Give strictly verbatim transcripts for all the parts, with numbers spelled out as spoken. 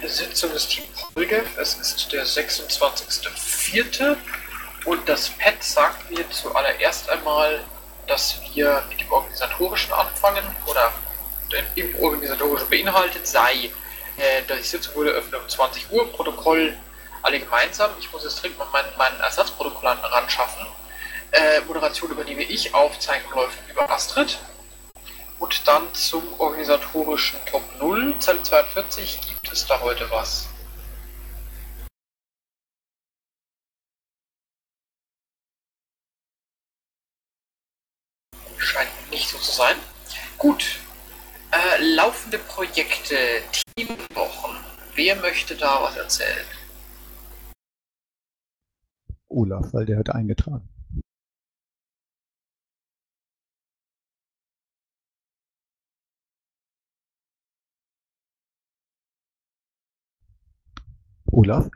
Sitzung des Team Polgev. Es ist der sechsundzwanzigster vierte und das Pad sagt mir zuallererst einmal, dass wir mit dem Organisatorischen anfangen oder im Organisatorischen beinhaltet sei, äh, die Sitzung wurde eröffnet um zwanzig Uhr, Protokoll alle gemeinsam. Ich muss jetzt dringend noch meinen, meinen Ersatzprotokollanten ran schaffen. Äh, Moderation übernehme ich, Aufzeichnung läuft über Astrid. Und dann zum organisatorischen Top null, Zelle zweiundvierzig, gibt es da heute was? Scheint nicht so zu sein. Gut. Äh, laufende Projekte, Teamwochen. Wer möchte da was erzählen? Olaf, weil der hat eingetragen. Olaf?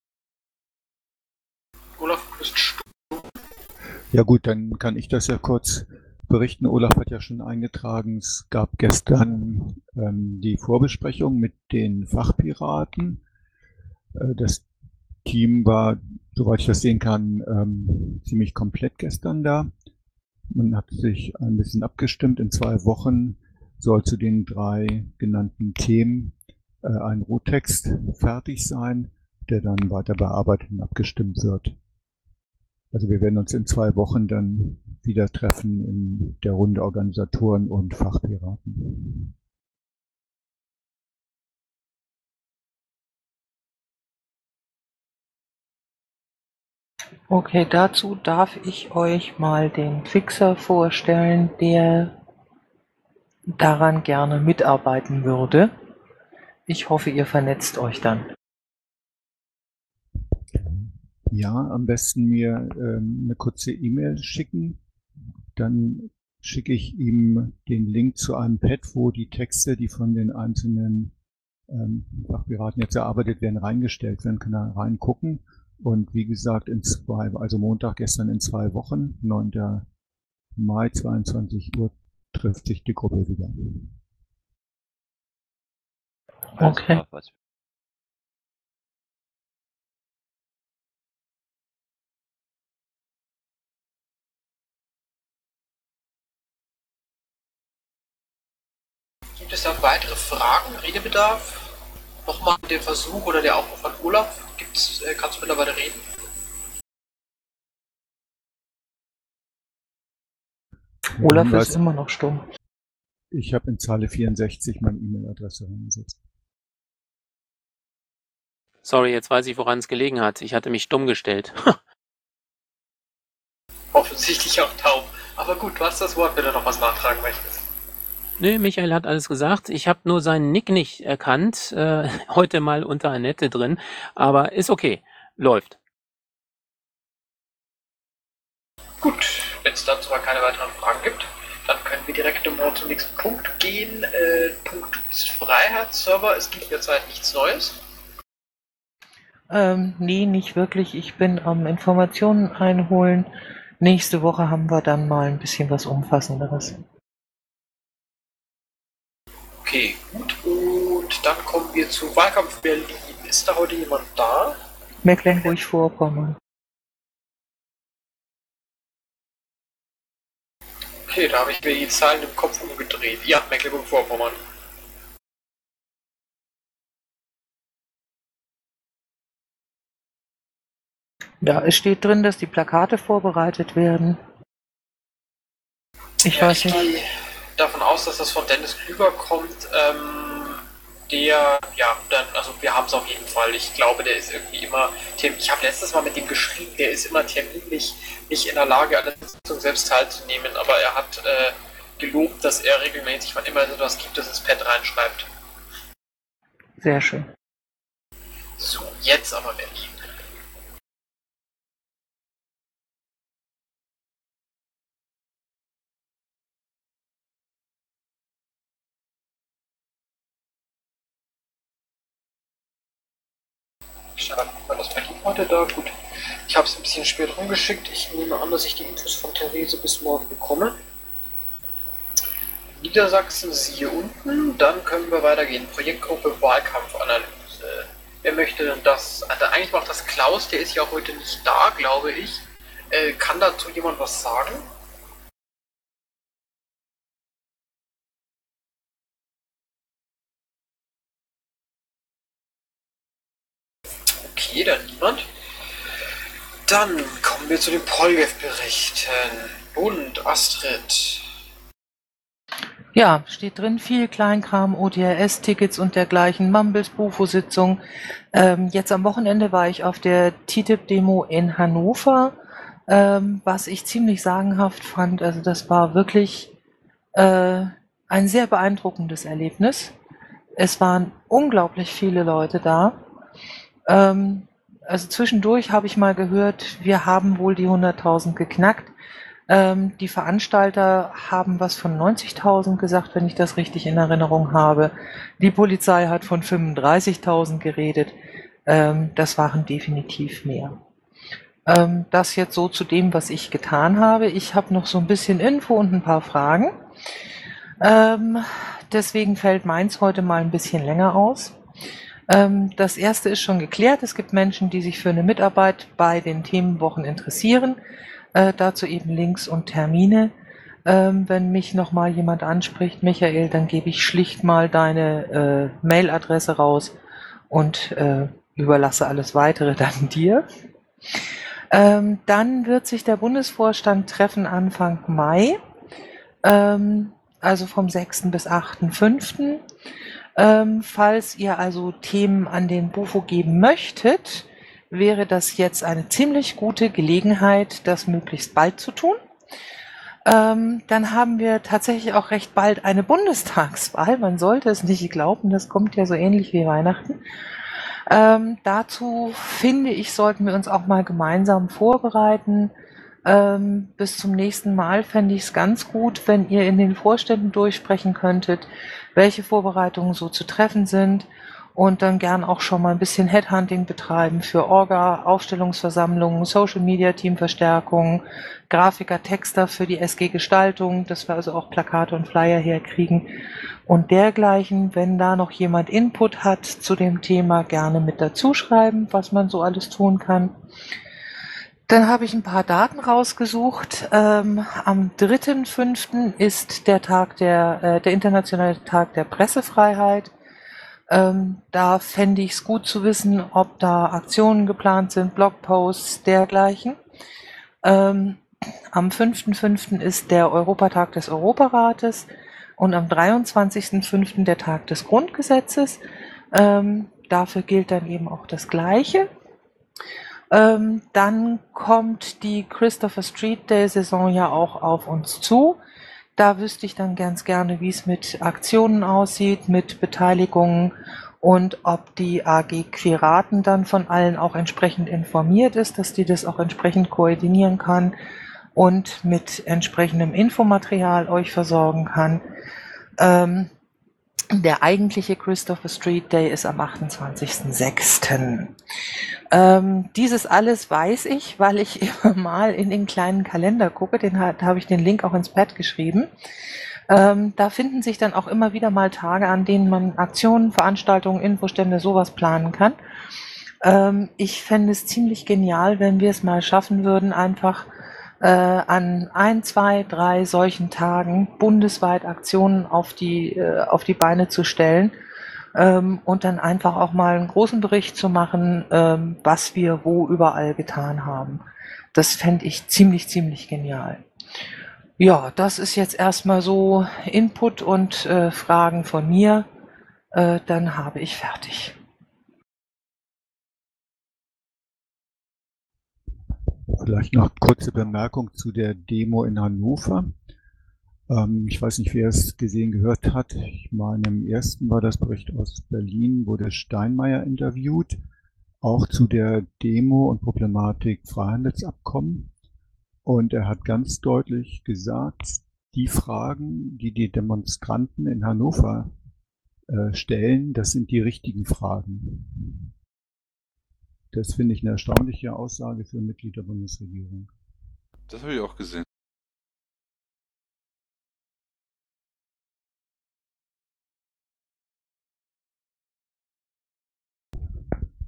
Olaf, du bist stumm. Ja gut, dann kann ich das ja kurz berichten. Olaf hat ja schon eingetragen, es gab gestern ähm, die Vorbesprechung mit den Fachpiraten. Äh, das Team war, soweit ich das sehen kann, ähm, ziemlich komplett gestern da. Man hat sich ein bisschen abgestimmt. In zwei Wochen soll zu den drei genannten Themen äh, ein Rohtext fertig sein, der dann weiter bearbeitet und abgestimmt wird. Also wir werden uns in zwei Wochen dann wieder treffen in der Runde Organisatoren und Fachpiraten. Okay, dazu darf ich euch mal den Fixer vorstellen, der daran gerne mitarbeiten würde. Ich hoffe, ihr vernetzt euch dann. Ja, am besten mir ähm, eine kurze E-Mail schicken. Dann schicke ich ihm den Link zu einem Pad, wo die Texte, die von den einzelnen ähm, Fachpiraten jetzt erarbeitet werden, reingestellt werden. Kann er reingucken. Und wie gesagt, in zwei, also Montag, gestern in zwei Wochen, neunter Mai, zweiundzwanzig Uhr, trifft sich die Gruppe wieder. Okay. Gibt es da weitere Fragen, Redebedarf? Nochmal der Versuch oder der Aufruf von Olaf. Gibt's, äh, kannst du mittlerweile reden? Olaf ist immer noch stumm. Ich habe in Zeile vierundsechzig meine E-Mail-Adresse reingesetzt. Sorry, jetzt weiß ich, woran es gelegen hat. Ich hatte mich stumm gestellt. Offensichtlich auch taub. Aber gut, du hast das Wort, wenn du noch was nachtragen möchtest. Nö, Michael hat alles gesagt. Ich habe nur seinen Nick nicht erkannt. Äh, heute mal unter Annette drin. Aber ist okay. Läuft. Gut, wenn es dazu mal keine weiteren Fragen gibt, dann können wir direkt mal zum nächsten Punkt gehen. Äh, Punkt ist Freiheitsserver. Es gibt derzeit nichts Neues. Ähm, nee, nicht wirklich. Ich bin am Informationen einholen. Nächste Woche haben wir dann mal ein bisschen was Umfassenderes. Okay, gut. Und dann kommen wir zu Wahlkampf Berlin. Ist da heute jemand da? Mecklenburg-Vorpommern. Okay, da habe ich mir die Zahlen im Kopf umgedreht. Ja, Mecklenburg-Vorpommern. Ja, es steht drin, dass die Plakate vorbereitet werden. Ich ja, weiß ich nicht. gehe davon aus, dass das von Dennis Klüber kommt. Ähm, der, ja, dann, also wir haben es auf jeden Fall. Ich glaube, der ist irgendwie immer, ich habe letztes Mal mit dem geschrieben, der ist immer terminlich nicht in der Lage, an der Sitzung selbst teilzunehmen, aber er hat äh, gelobt, dass er regelmäßig, wann immer es etwas gibt, das ins Pad reinschreibt. Sehr schön. So, jetzt aber Berlin. War das Berlin heute da? Gut. Ich habe es ein bisschen spät rumgeschickt. Ich nehme an, dass ich die Infos von Therese bis morgen bekomme. Niedersachsen siehe unten. Dann können wir weitergehen. Projektgruppe Wahlkampfanalyse. möchte denn das, also eigentlich macht das Klaus, der ist ja heute nicht da, glaube ich. Äh, kann dazu jemand was sagen? Okay, dann niemand. Dann kommen wir zu den Polgev-Berichten. Und Astrid. Ja, steht drin, viel Kleinkram, O T R S-Tickets und dergleichen, Mumbles, Bufo-Sitzung. Ähm, jetzt am Wochenende war ich auf der T T I P-Demo in Hannover, ähm, was ich ziemlich sagenhaft fand. Also das war wirklich äh, ein sehr beeindruckendes Erlebnis. Es waren unglaublich viele Leute da. Ähm, also zwischendurch habe ich mal gehört, wir haben wohl die hunderttausend geknackt. Ähm, die Veranstalter haben was von neunzigtausend gesagt, wenn ich das richtig in Erinnerung habe. Die Polizei hat von fünfunddreißigtausend geredet. Ähm, das waren definitiv mehr. Ähm, das jetzt so zu dem, was ich getan habe. Ich habe noch so ein bisschen Info und ein paar Fragen. Ähm, deswegen fällt meins heute mal ein bisschen länger aus. Ähm, das erste ist schon geklärt. Es gibt Menschen, die sich für eine Mitarbeit bei den Themenwochen interessieren. Äh, dazu eben Links und Termine. Ähm, wenn mich nochmal jemand anspricht, Michael, dann gebe ich schlicht mal deine äh, Mailadresse raus und äh, überlasse alles weitere dann dir. Ähm, dann wird sich der Bundesvorstand treffen Anfang Mai, ähm, also vom sechsten bis achten fünften Ähm, falls ihr also Themen an den Bufo geben möchtet, wäre das jetzt eine ziemlich gute Gelegenheit, das möglichst bald zu tun. Ähm, dann haben wir tatsächlich auch recht bald eine Bundestagswahl. Man sollte es nicht glauben, das kommt ja so ähnlich wie Weihnachten. Ähm, dazu finde ich, sollten wir uns auch mal gemeinsam vorbereiten. Ähm, bis zum nächsten Mal fände ich es ganz gut, wenn ihr in den Vorständen durchsprechen könntet, welche Vorbereitungen so zu treffen sind und dann gern auch schon mal ein bisschen Headhunting betreiben für Orga, Aufstellungsversammlungen, Social Media Teamverstärkung, Grafiker, Texter für die S G Gestaltung, dass wir also auch Plakate und Flyer herkriegen und dergleichen. Wenn da noch jemand Input hat zu dem Thema, gerne mit dazu schreiben, was man so alles tun kann. Dann habe ich ein paar Daten rausgesucht. Ähm, am dritten fünften ist der Tag der, äh, der internationale Tag der Pressefreiheit. Ähm, da fände ich es gut zu wissen, ob da Aktionen geplant sind, Blogposts, dergleichen. Ähm, am fünften fünften ist der Europatag des Europarates und am dreiundzwanzigsten fünften der Tag des Grundgesetzes. Ähm, dafür gilt dann eben auch das Gleiche. Ähm, dann kommt die Christopher Street Day Saison ja auch auf uns zu. Da wüsste ich dann ganz gerne, wie es mit Aktionen aussieht, mit Beteiligungen und ob die A G Quiraten dann von allen auch entsprechend informiert ist, dass die das auch entsprechend koordinieren kann und mit entsprechendem Infomaterial euch versorgen kann. Ähm, der eigentliche Christopher Street Day ist am achtundzwanzigsten sechsten Ähm, dieses alles weiß ich, weil ich immer mal in den kleinen Kalender gucke. Den, da habe ich den Link auch ins Pad geschrieben. Ähm, da finden sich dann auch immer wieder mal Tage, an denen man Aktionen, Veranstaltungen, Infostände, sowas planen kann. Ähm, ich fände es ziemlich genial, wenn wir es mal schaffen würden, einfach äh, an ein, zwei, drei solchen Tagen bundesweit Aktionen auf die, äh, auf die Beine zu stellen. Ähm, und dann einfach auch mal einen großen Bericht zu machen, ähm, was wir wo überall getan haben. Das fände ich ziemlich, ziemlich genial. Ja, das ist jetzt erstmal so Input und äh, Fragen von mir. Äh, dann habe ich fertig. Vielleicht noch kurze Bemerkung zu der Demo in Hannover. Ähm, ich weiß nicht, wer es gesehen, gehört hat. Ich meine, im ersten war das Bericht aus Berlin, wurde Steinmeier interviewt, auch zu der Demo und Problematik Freihandelsabkommen. Und er hat ganz deutlich gesagt, die Fragen, die die Demonstranten in Hannover äh, stellen, das sind die richtigen Fragen. Das finde ich eine erstaunliche Aussage für ein Mitglied der Bundesregierung. Das habe ich auch gesehen.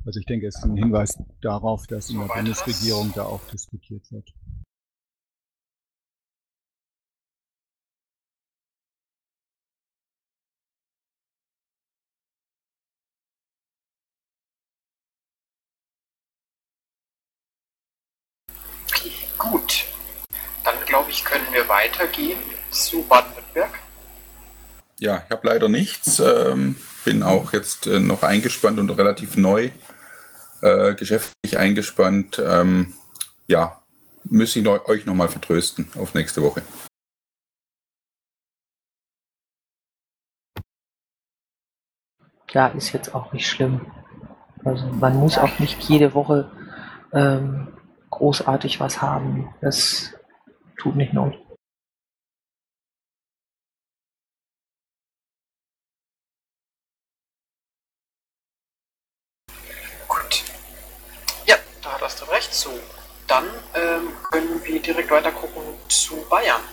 Also ich denke, es ist ein Hinweis darauf, dass in der Soweit Bundesregierung was. da auch diskutiert wird. Okay, gut. Dann glaube ich, können wir weitergehen zu Baden-Württemberg. Ja, ich habe leider nichts. Ähm, bin auch jetzt äh, noch eingespannt und relativ neu äh, geschäftlich eingespannt. Ähm, ja, müsste ich noch, euch nochmal vertrösten auf nächste Woche. Ja, ist jetzt auch nicht schlimm. Also man muss auch nicht jede Woche ähm, großartig was haben. Das tut nicht not. Gut. Ja, da hast du recht. So, dann ähm, können wir direkt weiter gucken zu Bayern.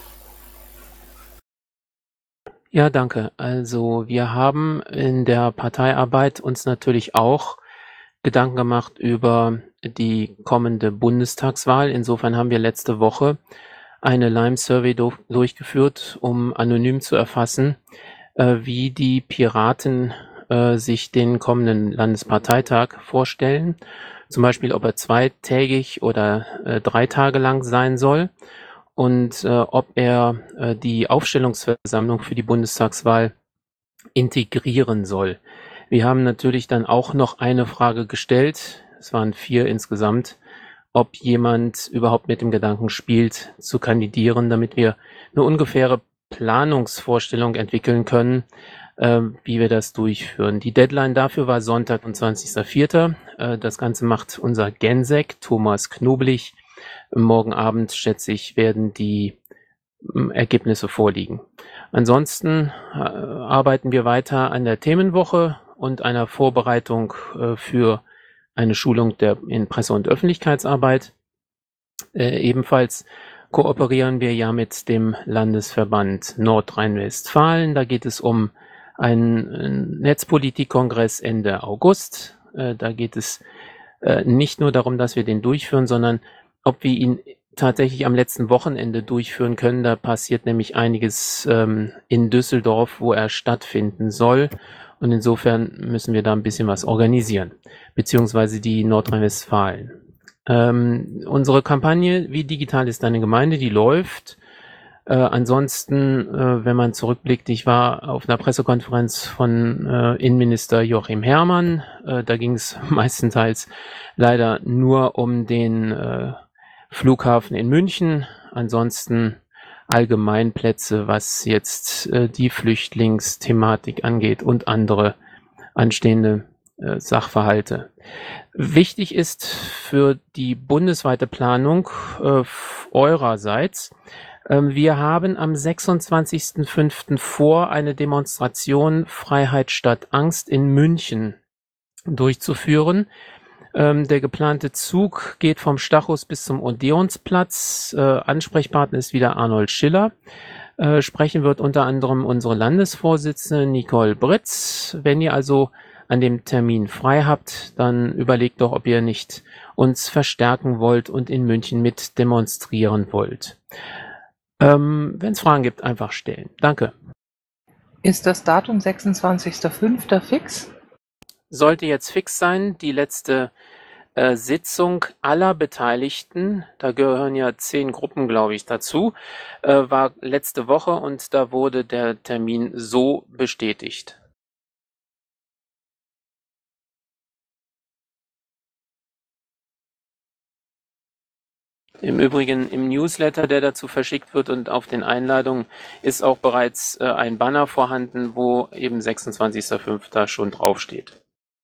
Ja, danke. Also wir haben in der Parteiarbeit uns natürlich auch Gedanken gemacht über die kommende Bundestagswahl. Insofern haben wir letzte Woche eine Lime-Survey do- durchgeführt, um anonym zu erfassen, äh, wie die Piraten äh, sich den kommenden Landesparteitag vorstellen. Zum Beispiel, ob er zweitägig oder äh, drei Tage lang sein soll und äh, ob er äh, die Aufstellungsversammlung für die Bundestagswahl integrieren soll. Wir haben natürlich dann auch noch eine Frage gestellt, es waren vier insgesamt, ob jemand überhaupt mit dem Gedanken spielt, zu kandidieren, damit wir eine ungefähre Planungsvorstellung entwickeln können, äh, wie wir das durchführen. Die Deadline dafür war Sonntag, zwanzigster vierter Äh, das Ganze macht unser Gensek, Thomas Knoblich. Morgen Abend, schätze ich, werden die ähm, Ergebnisse vorliegen. Ansonsten äh, arbeiten wir weiter an der Themenwoche und einer Vorbereitung äh, für eine Schulung der in Presse- und Öffentlichkeitsarbeit. Äh, ebenfalls kooperieren wir ja mit dem Landesverband Nordrhein-Westfalen. Da geht es um einen äh, Netzpolitikkongress Ende August. Äh, da geht es äh, nicht nur darum, dass wir den durchführen, sondern ob wir ihn tatsächlich am letzten Wochenende durchführen können. Da passiert nämlich einiges ähm, in Düsseldorf, wo er stattfinden soll. Und insofern müssen wir da ein bisschen was organisieren, beziehungsweise die Nordrhein-Westfalen. Ähm, unsere Kampagne Wie digital ist deine Gemeinde, die läuft. Äh, ansonsten, äh, wenn man zurückblickt, ich war auf einer Pressekonferenz von äh, Innenminister Joachim Herrmann. Äh, da ging es meistenteils leider nur um den äh, Flughafen in München. Ansonsten Allgemeinplätze, was jetzt äh, die Flüchtlingsthematik angeht und andere anstehende äh, Sachverhalte. Wichtig ist für die bundesweite Planung äh, eurerseits, äh, wir haben am sechsundzwanzigsten fünften vor, eine Demonstration Freiheit statt Angst in München durchzuführen. Ähm, der geplante Zug geht vom Stachus bis zum Odeonsplatz. Äh, Ansprechpartner ist wieder Arnold Schiller. Äh, sprechen wird unter anderem unsere Landesvorsitzende Nicole Britz. Wenn ihr also an dem Termin frei habt, dann überlegt doch, ob ihr nicht uns verstärken wollt und in München mit demonstrieren wollt. Ähm, wenn es Fragen gibt, einfach stellen. Danke. Ist das Datum sechsundzwanzigster fünfter fix? Sollte jetzt fix sein, die letzte äh, Sitzung aller Beteiligten, da gehören ja zehn Gruppen, glaube ich, dazu, äh, war letzte Woche und da wurde der Termin so bestätigt. Im Übrigen im Newsletter, der dazu verschickt wird und auf den Einladungen ist auch bereits äh, ein Banner vorhanden, wo eben sechsundzwanzigster fünfter schon draufsteht.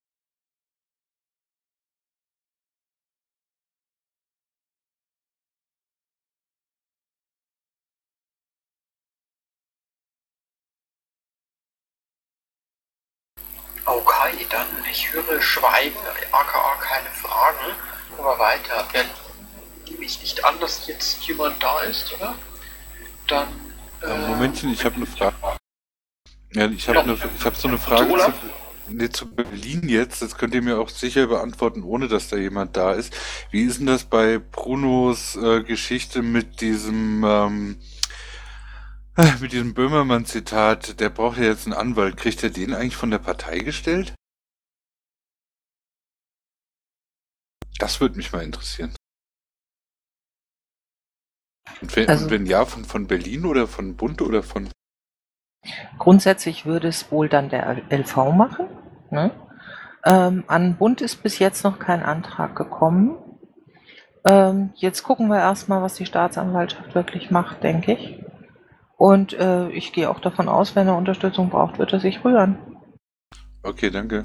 Okay, dann ich höre Schweigen, aka keine Fragen. Aber weiter. Äh, nehme ich nicht an, dass jetzt jemand da ist, oder? Dann. Äh, Äh, Momentchen, ich habe eine Frage. Ja, ich habe Ja. eine, ich habe so eine Frage Olaf? zu, nee, zu Berlin jetzt, das könnt ihr mir auch sicher beantworten, ohne dass da jemand da ist. Wie ist denn das bei Brunos äh, Geschichte mit diesem, ähm, äh, mit diesem Böhmermann-Zitat? Der braucht ja jetzt einen Anwalt. Kriegt er den eigentlich von der Partei gestellt? Das würde mich mal interessieren. Und wenn, Also und wenn ja, von, von Berlin oder von Bund oder von... grundsätzlich würde es wohl dann der L V machen. Ne? Ähm, an Bund ist bis jetzt noch kein Antrag gekommen. Ähm, jetzt gucken wir erstmal, was die Staatsanwaltschaft wirklich macht, denke ich. Und äh, ich gehe auch davon aus, wenn er Unterstützung braucht, wird er sich rühren. Okay, danke.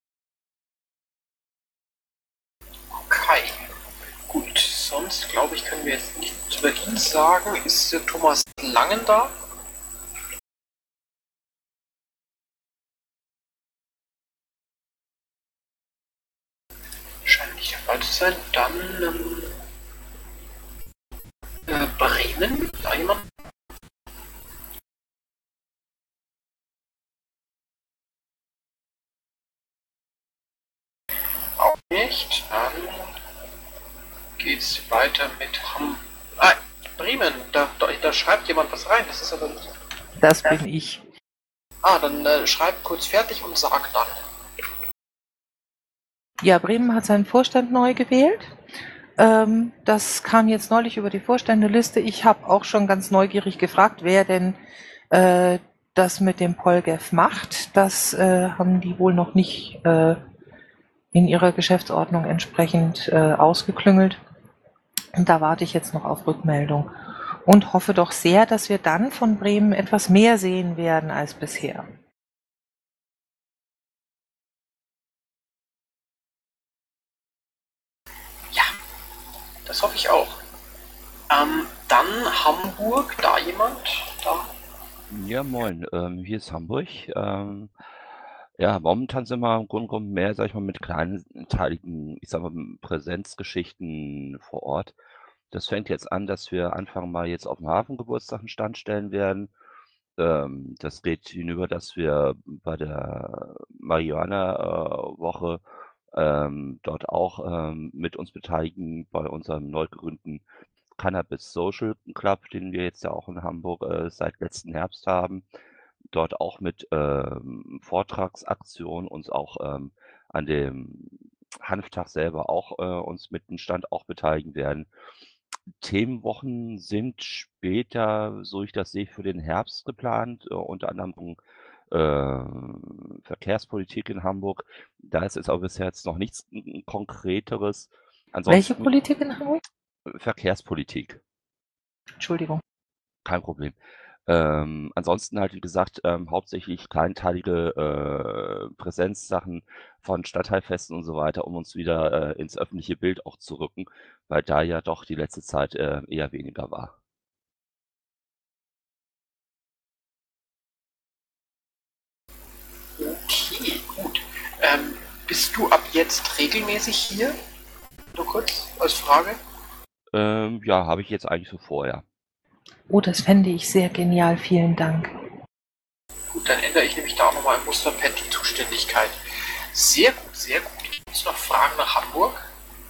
Okay. Gut, sonst glaube ich, können wir jetzt nicht zu Berlin sagen. Ist der Thomas Langen da? Scheint nicht der Fall zu sein. Dann ähm, äh, Bremen, da jemand? Auch nicht. Dann geht's weiter mit Ham. Ah, Bremen, da, da, da schreibt jemand was rein. Das ist aber nicht. Das bin ich. Ah, dann äh, schreib kurz fertig und sag dann. Ja, Bremen hat seinen Vorstand neu gewählt. Ähm, das kam jetzt neulich über die Vorständeliste. Ich habe auch schon ganz neugierig gefragt, wer denn äh, das mit dem Polgef macht. Das äh, haben die wohl noch nicht äh, in ihrer Geschäftsordnung entsprechend äh, ausgeklüngelt. Und da warte ich jetzt noch auf Rückmeldung und hoffe doch sehr, dass wir dann von Bremen etwas mehr sehen werden als bisher. Ja, das hoffe ich auch. Ähm, dann Hamburg, da jemand? Da. Ja, moin, ähm, hier ist Hamburg. Ähm, ja, momentan sind wir im Grunde genommen mehr, sag ich mal, mit kleinteiligen, ich sag mal, Präsenzgeschichten vor Ort. Das fängt jetzt an, dass wir anfangen mal jetzt auf dem Hafengeburtstag einen Stand stellen werden. Ähm, das geht hinüber, dass wir bei der Marihuana-Woche ähm, dort auch ähm, mit uns beteiligen bei unserem neu gegründeten Cannabis Social Club, den wir jetzt ja auch in Hamburg äh, seit letzten Herbst haben. Dort auch mit ähm, Vortragsaktionen uns auch ähm, an dem Hanftag selber auch äh, uns mit dem Stand auch beteiligen werden. Themenwochen sind später, so ich das sehe, für den Herbst geplant, äh, unter anderem äh, Verkehrspolitik in Hamburg. Da ist es aber bisher jetzt noch nichts n- Konkreteres. Welche Ansonsten Politik in Hamburg? Verkehrspolitik, Entschuldigung. kein Problem. Ähm, ansonsten halt, wie gesagt, ähm, hauptsächlich kleinteilige äh, Präsenzsachen von Stadtteilfesten und so weiter, um uns wieder äh, ins öffentliche Bild auch zu rücken, weil da ja doch die letzte Zeit äh, eher weniger war. Okay, gut. Ähm, bist du ab jetzt regelmäßig hier? Nur kurz als Frage. Ähm, ja, habe ich jetzt eigentlich so vor, ja. Oh, das fände ich sehr genial. Vielen Dank. Gut, dann ändere ich nämlich da auch nochmal im Musterpad die Zuständigkeit. Sehr gut, sehr gut. Gibt es noch Fragen nach Hamburg?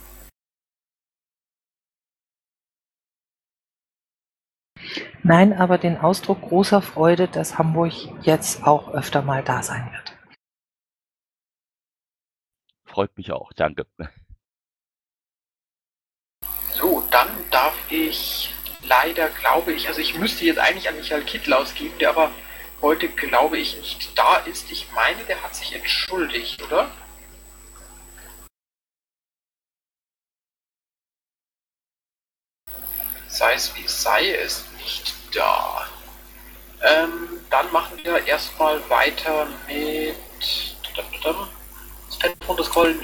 Nein, aber den Ausdruck großer Freude, dass Hamburg jetzt auch öfter mal da sein wird. Freut mich auch, danke. So, dann darf ich leider, glaube ich, also ich müsste jetzt eigentlich an Michael Kittel ausgeben, der aber heute, glaube ich, nicht da ist. Ich meine, der hat sich entschuldigt, oder? Sei es wie es sei, er ist nicht da. Ähm, dann machen wir erstmal weiter mit das Zentrum des Golden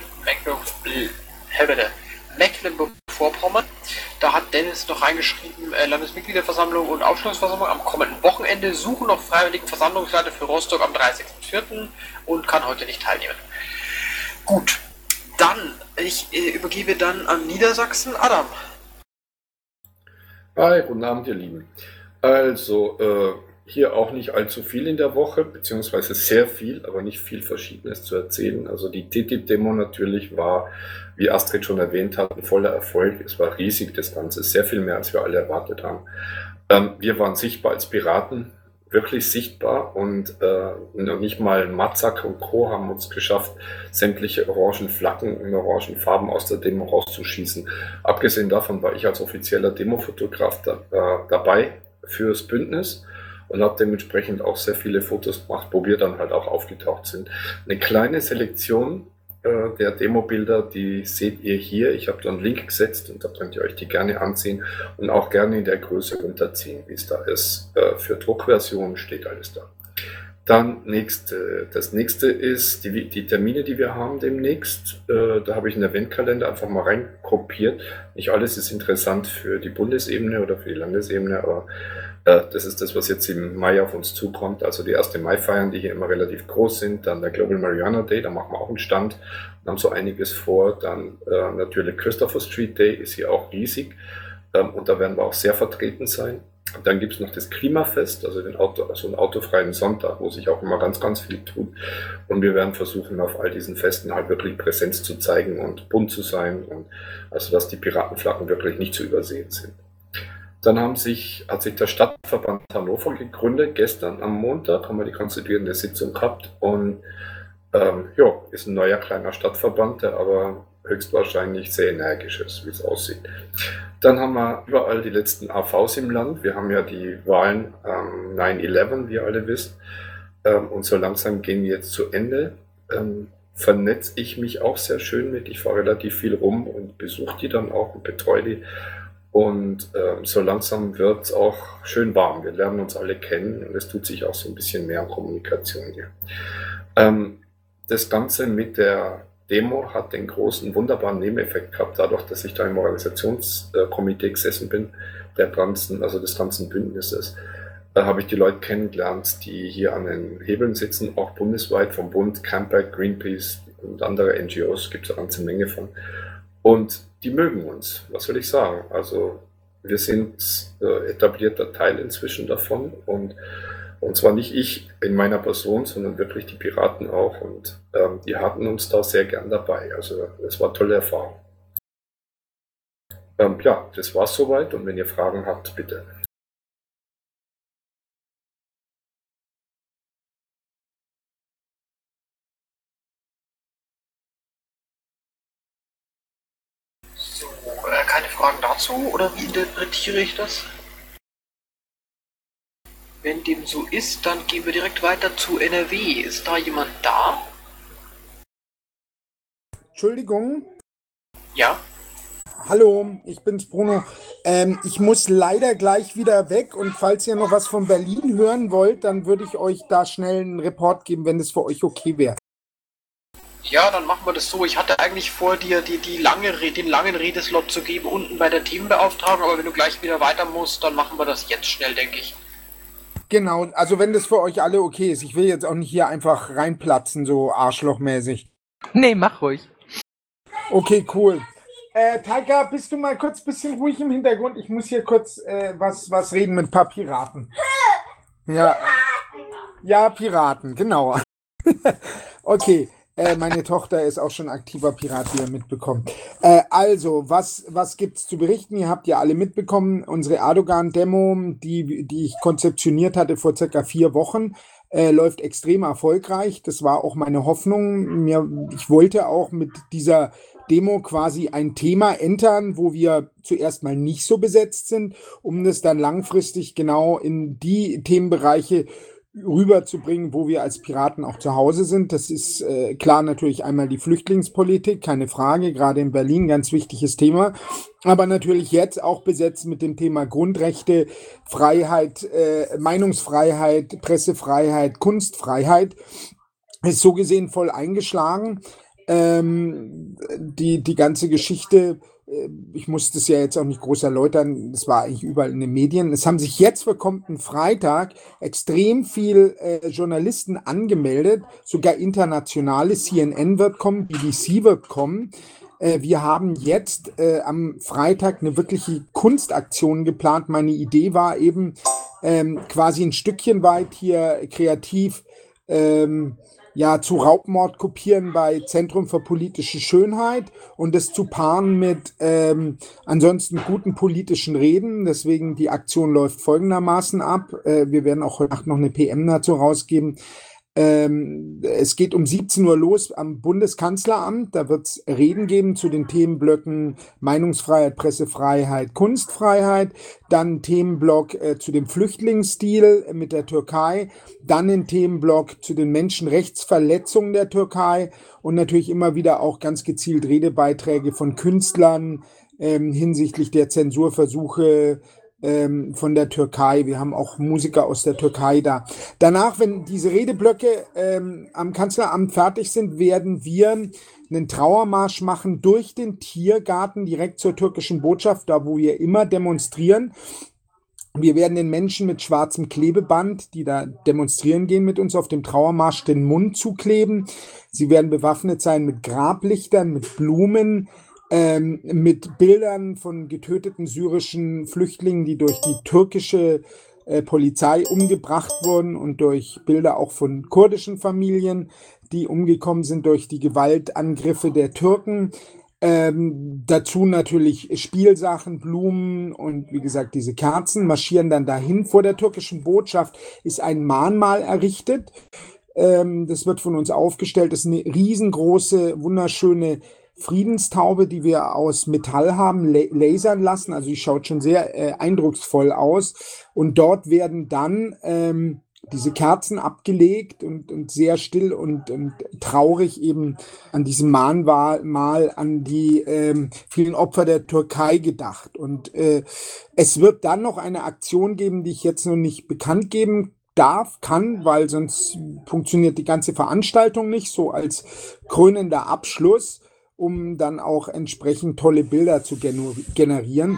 Mecklenburg-Vorpommern. Da hat Dennis noch reingeschrieben, äh, Landesmitgliederversammlung und Aufstellungsversammlung am kommenden Wochenende, suchen noch freiwilligen Versammlungsleiter für Rostock am dreißigsten vierten und kann heute nicht teilnehmen. Gut, dann, ich äh, übergebe dann an Niedersachsen. Adam. Hi, guten Abend, ihr Lieben. Also, äh, hier auch nicht allzu viel in der Woche, beziehungsweise sehr viel, aber nicht viel Verschiedenes zu erzählen. Also die T T I P-Demo natürlich war, wie Astrid schon erwähnt hat, ein voller Erfolg. Es war riesig, das Ganze, sehr viel mehr, als wir alle erwartet haben. Ähm, wir waren sichtbar als Piraten, wirklich sichtbar, und äh, noch nicht mal Matzak und Co. haben uns geschafft, sämtliche orangen Flaggen in orangen Farben aus der Demo rauszuschießen. Abgesehen davon war ich als offizieller Demofotograf da, äh, dabei fürs Bündnis und habe dementsprechend auch sehr viele Fotos gemacht, wo wir dann halt auch aufgetaucht sind. Eine kleine Selektion äh, der Demobilder, die seht ihr hier. Ich habe da einen Link gesetzt und da könnt ihr euch die gerne ansehen und auch gerne in der Größe runterziehen, wie es da ist. Äh, für Druckversionen steht alles da. Dann nächste, das nächste ist die, die Termine, die wir haben demnächst. Äh, da habe ich einen Eventkalender einfach mal reinkopiert. Nicht alles ist interessant für die Bundesebene oder für die Landesebene, aber äh, das ist das, was jetzt im Mai auf uns zukommt. Also die erste Mai-Feiern, die hier immer relativ groß sind. Dann der Global Marijuana Day, da machen wir auch einen Stand und haben so einiges vor. Dann äh, natürlich Christopher Street Day ist hier auch riesig, ähm, und da werden wir auch sehr vertreten sein. Dann gibt es noch das Klimafest, also den Auto, also einen autofreien Sonntag, wo sich auch immer ganz, ganz viel tut. Und wir werden versuchen, auf all diesen Festen halt wirklich Präsenz zu zeigen und bunt zu sein, und also dass die Piratenflaggen wirklich nicht zu übersehen sind. Dann haben sich, hat sich der Stadtverband Hannover gegründet. Gestern am Montag haben wir die konstituierende Sitzung gehabt, und ähm, ja, ist ein neuer kleiner Stadtverband, der aber höchstwahrscheinlich sehr energisch ist, wie es aussieht. Dann haben wir überall die letzten A Vs im Land. Wir haben ja die Wahlen ähm, neun elf, wie ihr alle wisst. Ähm, und so langsam gehen die jetzt zu Ende. Ähm, vernetze ich mich auch sehr schön mit. Ich fahre relativ viel rum und besuche die dann auch und betreue die. Und ähm, so langsam wird es auch schön warm. Wir lernen uns alle kennen und es tut sich auch so ein bisschen mehr Kommunikation hier. Ähm, das Ganze mit der Demo hat den großen, wunderbaren Nebeneffekt gehabt, dadurch, dass ich da im Organisationskomitee gesessen bin, der ganzen, also des ganzen Bündnisses. Da habe ich die Leute kennengelernt, die hier an den Hebeln sitzen, auch bundesweit vom Bund, Campact, Greenpeace und andere N G Os, gibt es eine ganze Menge von. Und die mögen uns, was soll ich sagen? Also wir sind äh, etablierter Teil inzwischen davon, und Und zwar nicht ich in meiner Person, sondern wirklich die Piraten auch. Und ähm, die hatten uns da sehr gern dabei. Also es war eine tolle Erfahrung. Ähm, ja, das war's soweit. Und wenn ihr Fragen habt, bitte. So, äh, keine Fragen dazu, oder wie interpretiere ich das? Wenn dem so ist, dann gehen wir direkt weiter zu N R W. Ist da jemand da? Entschuldigung. Ja? Hallo, ich bin's Bruno. Ähm, ich muss leider gleich wieder weg, und falls ihr noch was von Berlin hören wollt, dann würde ich euch da schnell einen Report geben, wenn das für euch okay wäre. Ja, dann machen wir das so. Ich hatte eigentlich vor, dir die, die lange, den langen Redeslot zu geben unten bei der Themenbeauftragung, aber wenn du gleich wieder weiter musst, dann machen wir das jetzt schnell, denke ich. Genau, also wenn das für euch alle okay ist. Ich will jetzt auch nicht hier einfach reinplatzen, so arschlochmäßig. Nee, mach ruhig. Okay, cool. Äh, Taika, bist du mal kurz ein bisschen ruhig im Hintergrund? Ich muss hier kurz äh, was, was reden mit ein paar Piraten. Ja, ja, Piraten, genau. Okay. Äh, meine Tochter ist auch schon aktiver Pirat, wie ihr mitbekommt. Äh, also, was, was gibt's zu berichten? Ihr habt ja alle mitbekommen, unsere Erdogan-Demo, die, die ich konzeptioniert hatte vor circa vier Wochen, äh, läuft extrem erfolgreich. Das war auch meine Hoffnung. Mir, ich wollte auch mit dieser Demo quasi ein Thema entern, wo wir zuerst mal nicht so besetzt sind, um das dann langfristig genau in die Themenbereiche rüberzubringen, wo wir als Piraten auch zu Hause sind. Das ist äh, klar natürlich einmal die Flüchtlingspolitik, keine Frage, gerade in Berlin ganz wichtiges Thema, aber natürlich jetzt auch besetzt mit dem Thema Grundrechte, Freiheit, äh, Meinungsfreiheit, Pressefreiheit, Kunstfreiheit. Ist so gesehen voll eingeschlagen. Ähm, die, die ganze Geschichte, ich muss das ja jetzt auch nicht groß erläutern, das war eigentlich überall in den Medien. Es haben sich jetzt für kommenden Freitag extrem viel äh, Journalisten angemeldet, sogar internationale, C N N wird kommen, B B C wird kommen. Äh, wir haben jetzt äh, am Freitag eine wirkliche Kunstaktion geplant. Meine Idee war eben, ähm, quasi ein Stückchen weit hier kreativ ähm, ja, zu Raubmord kopieren bei Zentrum für politische Schönheit und das zu paaren mit ähm, ansonsten guten politischen Reden. Deswegen die Aktion läuft folgendermaßen ab. Äh, wir werden auch heute Nacht noch eine P M dazu rausgeben. Ähm, es geht um siebzehn Uhr los am Bundeskanzleramt. Da wird es Reden geben zu den Themenblöcken Meinungsfreiheit, Pressefreiheit, Kunstfreiheit. Dann Themenblock äh, zu dem Flüchtlingsstil mit der Türkei. Dann ein Themenblock zu den Menschenrechtsverletzungen der Türkei. Und natürlich immer wieder auch ganz gezielt Redebeiträge von Künstlern ähm, hinsichtlich der Zensurversuche von der Türkei. Wir haben auch Musiker aus der Türkei da. Danach, wenn diese Redeblöcke ähm, am Kanzleramt fertig sind, werden wir einen Trauermarsch machen durch den Tiergarten direkt zur türkischen Botschaft, da wo wir immer demonstrieren. Wir werden den Menschen mit schwarzem Klebeband, die da demonstrieren gehen mit uns auf dem Trauermarsch, den Mund zukleben. Sie werden bewaffnet sein mit Grablichtern, mit Blumen, Ähm, mit Bildern von getöteten syrischen Flüchtlingen, die durch die türkische äh, Polizei umgebracht wurden und durch Bilder auch von kurdischen Familien, die umgekommen sind durch die Gewaltangriffe der Türken. Ähm, dazu natürlich Spielsachen, Blumen und wie gesagt diese Kerzen marschieren dann dahin. Vor der türkischen Botschaft ist ein Mahnmal errichtet. Ähm, das wird von uns aufgestellt. Das ist eine riesengroße, wunderschöne Friedenstaube, die wir aus Metall haben, la- lasern lassen. Also die schaut schon sehr äh, eindrucksvoll aus. Und dort werden dann ähm, diese Kerzen abgelegt und, und sehr still und, und traurig eben an diesem Mahnmal an die ähm, vielen Opfer der Türkei gedacht. Und äh, es wird dann noch eine Aktion geben, die ich jetzt noch nicht bekannt geben darf, kann, weil sonst funktioniert die ganze Veranstaltung nicht, so als krönender Abschluss, um dann auch entsprechend tolle Bilder zu genu- generieren.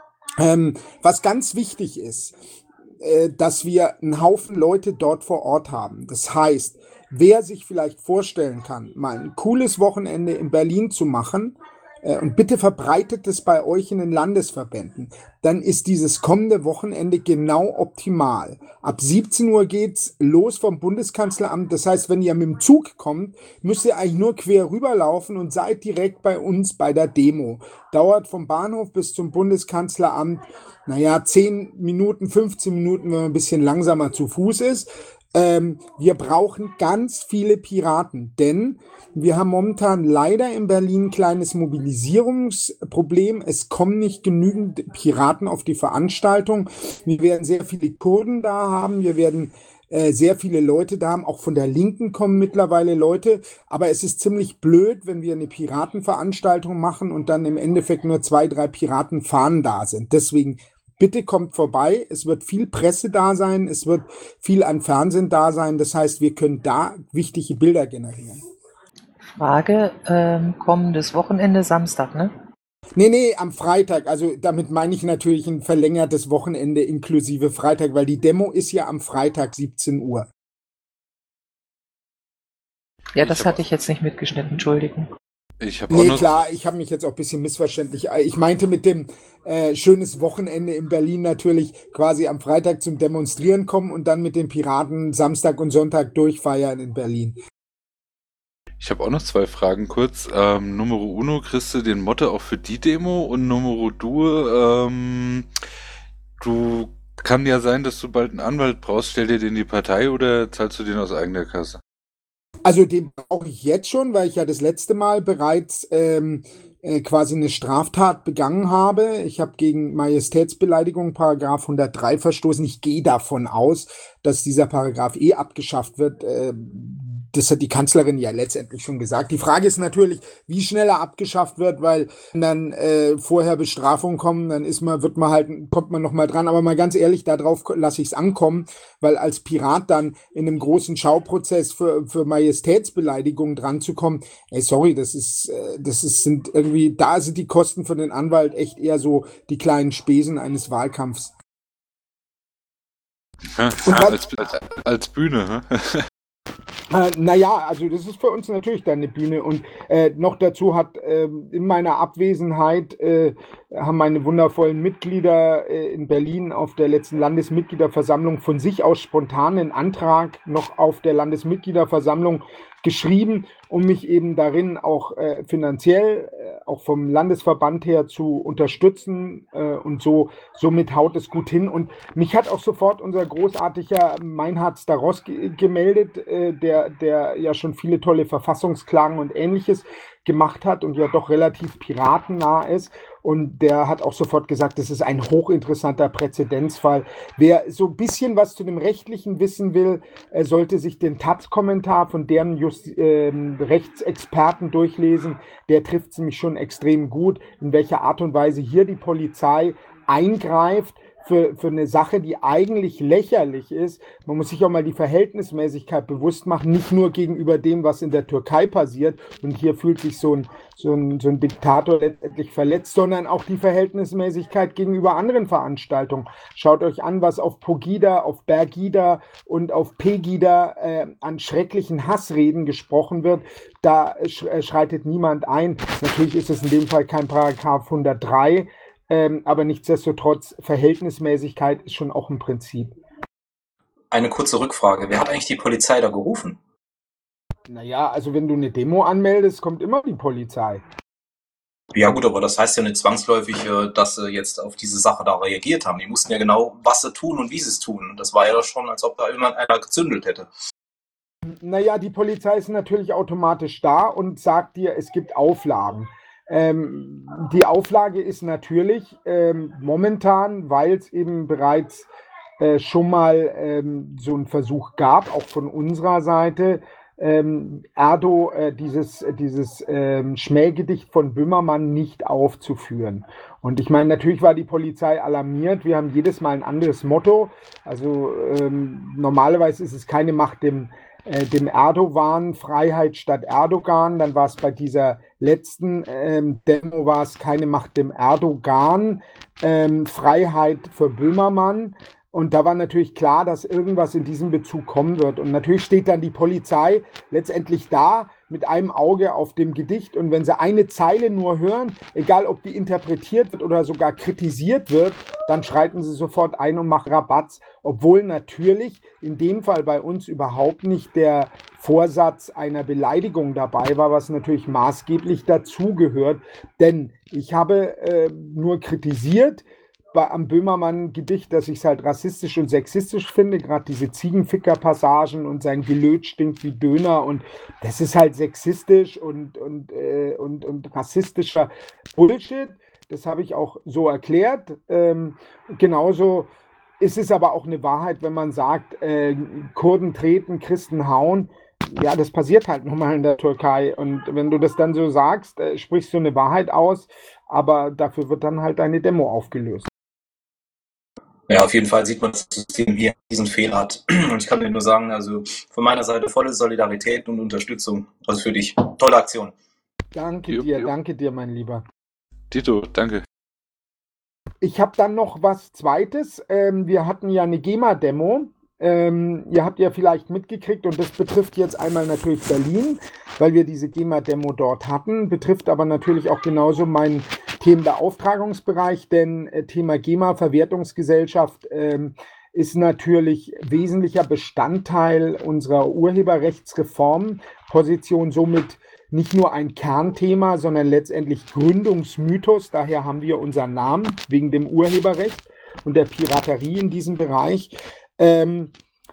Ähm, was ganz wichtig ist, äh, dass wir einen Haufen Leute dort vor Ort haben. Das heißt, wer sich vielleicht vorstellen kann, mal ein cooles Wochenende in Berlin zu machen, äh, und bitte verbreitet es bei euch in den Landesverbänden, dann ist dieses kommende Wochenende genau optimal. Ab siebzehn Uhr geht's los vom Bundeskanzleramt. Das heißt, wenn ihr mit dem Zug kommt, müsst ihr eigentlich nur quer rüberlaufen und seid direkt bei uns bei der Demo. Dauert vom Bahnhof bis zum Bundeskanzleramt, naja, zehn Minuten, fünfzehn Minuten, wenn man ein bisschen langsamer zu Fuß ist. Ähm, wir brauchen ganz viele Piraten, denn wir haben momentan leider in Berlin ein kleines Mobilisierungsproblem. Es kommen nicht genügend Piraten auf die Veranstaltung. Wir werden sehr viele Kurden da haben. Wir werden äh, sehr viele Leute da haben. Auch von der Linken kommen mittlerweile Leute. Aber es ist ziemlich blöd, wenn wir eine Piratenveranstaltung machen und dann im Endeffekt nur zwei, drei Piratenfahnen da sind. Deswegen bitte kommt vorbei. Es wird viel Presse da sein. Es wird viel an Fernsehen da sein. Das heißt, wir können da wichtige Bilder generieren. Frage, ähm, kommendes Wochenende, Samstag, ne? Nee, nee, am Freitag. Also damit meine ich natürlich ein verlängertes Wochenende inklusive Freitag, weil die Demo ist ja am Freitag siebzehn Uhr. Ja, das hatte ich jetzt nicht mitgeschnitten, Entschuldigung. Ich habe auch Nee, noch klar, ich habe mich jetzt auch ein bisschen missverständlich. Ich meinte mit dem äh, schönes Wochenende in Berlin natürlich quasi am Freitag zum Demonstrieren kommen und dann mit den Piraten Samstag und Sonntag durchfeiern in Berlin. Ich habe auch noch zwei Fragen kurz. Ähm, Numero uno, kriegst du den Motte auch für die Demo? Und Numero due, ähm, du kann ja sein, dass du bald einen Anwalt brauchst. Stell dir den in die Partei oder zahlst du den aus eigener Kasse? Also den brauche ich jetzt schon, weil ich ja das letzte Mal bereits ähm, äh, quasi eine Straftat begangen habe. Ich habe gegen Majestätsbeleidigung Paragraph hundertdrei verstoßen. Ich gehe davon aus, dass dieser Paragraph eh abgeschafft wird. Äh, das hat die Kanzlerin ja letztendlich schon gesagt. Die Frage ist natürlich, wie schnell er abgeschafft wird, weil wenn dann äh, vorher Bestrafungen kommen, dann ist man, wird man halt, kommt man noch mal dran. Aber mal ganz ehrlich, darauf lasse ich es ankommen, weil als Pirat dann in einem großen Schauprozess für, für Majestätsbeleidigung dran zu kommen, ey, sorry, das ist, äh, das ist, sind irgendwie, da sind die Kosten für den Anwalt echt eher so die kleinen Spesen eines Wahlkampfs. Ja, Und als, als, als Bühne, hä? Äh, naja, also das ist für uns natürlich dann eine Bühne und äh, noch dazu hat äh, in meiner Abwesenheit äh, haben meine wundervollen Mitglieder äh, in Berlin auf der letzten Landesmitgliederversammlung von sich aus spontan einen Antrag noch auf der Landesmitgliederversammlung geschrieben, um mich eben darin auch äh, finanziell, äh, auch vom Landesverband her zu unterstützen äh, und so, somit haut es gut hin. Und mich hat auch sofort unser großartiger Meinhard Starost ge gemeldet, äh, der, der ja schon viele tolle Verfassungsklagen und Ähnliches gemacht hat und ja doch relativ piratennah ist. Und der hat auch sofort gesagt, das ist ein hochinteressanter Präzedenzfall. Wer so ein bisschen was zu dem Rechtlichen wissen will, äh, sollte sich den Taz-Kommentar von deren Just äh, Rechtsexperten durchlesen. Der trifft es nämlich schon extrem gut, in welcher Art und Weise hier die Polizei eingreift für, für eine Sache, die eigentlich lächerlich ist. Man muss sich auch mal die Verhältnismäßigkeit bewusst machen, nicht nur gegenüber dem, was in der Türkei passiert. Und hier fühlt sich so ein, so ein, so ein Diktator letztendlich verletzt, sondern auch die Verhältnismäßigkeit gegenüber anderen Veranstaltungen. Schaut euch an, was auf Pogida, auf Bergida und auf Pegida äh, an schrecklichen Hassreden gesprochen wird. Da sch schreitet niemand ein. Natürlich ist es in dem Fall kein Paragraph hundertdrei, Ähm, aber nichtsdestotrotz, Verhältnismäßigkeit ist schon auch ein Prinzip. Eine kurze Rückfrage. Wer hat eigentlich die Polizei da gerufen? Naja, also wenn du eine Demo anmeldest, kommt immer die Polizei. Ja gut, aber das heißt ja nicht zwangsläufig, dass sie jetzt auf diese Sache da reagiert haben. Die mussten ja genau, was sie tun und wie sie es tun. Das war ja schon, als ob da jemand einer gezündelt hätte. Naja, die Polizei ist natürlich automatisch da und sagt dir, es gibt Auflagen. Ähm, die Auflage ist natürlich ähm, momentan, weil es eben bereits äh, schon mal ähm, so einen Versuch gab, auch von unserer Seite, ähm, Erdo äh, dieses, dieses ähm, Schmähgedicht von Böhmermann nicht aufzuführen. Und ich meine, natürlich war die Polizei alarmiert. Wir haben jedes Mal ein anderes Motto. Also ähm, normalerweise ist es keine Macht dem dem Erdogan, Freiheit statt Erdogan. Dann war es bei dieser letzten ähm, Demo war es keine Macht dem Erdogan, ähm, Freiheit für Böhmermann. Und da war natürlich klar, dass irgendwas in diesem Bezug kommen wird. Und natürlich steht dann die Polizei letztendlich da mit einem Auge auf dem Gedicht. Und wenn sie eine Zeile nur hören, egal ob die interpretiert wird oder sogar kritisiert wird, dann schreiten sie sofort ein und machen Rabatz. Obwohl natürlich in dem Fall bei uns überhaupt nicht der Vorsatz einer Beleidigung dabei war, was natürlich maßgeblich dazugehört. Denn ich habe äh, nur kritisiert, am Böhmermann-Gedicht, dass ich es halt rassistisch und sexistisch finde, gerade diese Ziegenficker-Passagen und sein Gelöt stinkt wie Döner und das ist halt sexistisch und, und, äh, und, und rassistischer Bullshit. Das habe ich auch so erklärt. Ähm, genauso ist es aber auch eine Wahrheit, wenn man sagt, äh, Kurden treten, Christen hauen. Ja, das passiert halt nochmal in der Türkei und wenn du das dann so sagst, äh, sprichst du eine Wahrheit aus, aber dafür wird dann halt deine Demo aufgelöst. Ja, auf jeden Fall sieht man, dass das System hier diesen Fehler hat. Und ich kann dir nur sagen, also von meiner Seite volle Solidarität und Unterstützung. Also für dich. Tolle Aktion. Danke Jo, dir, jo. danke dir, mein Lieber. Tito, danke. Ich habe dann noch was Zweites. Ähm, wir hatten ja eine GEMA-Demo. Ähm, ihr habt ja vielleicht mitgekriegt und das betrifft jetzt einmal natürlich Berlin, weil wir diese GEMA-Demo dort hatten, betrifft aber natürlich auch genauso meinen Themenbeauftragungsbereich, denn äh, Thema GEMA, Verwertungsgesellschaft, ähm, ist natürlich wesentlicher Bestandteil unserer Urheberrechtsreformposition, somit nicht nur ein Kernthema, sondern letztendlich Gründungsmythos, daher haben wir unseren Namen, wegen dem Urheberrecht und der Piraterie in diesem Bereich. Ähm,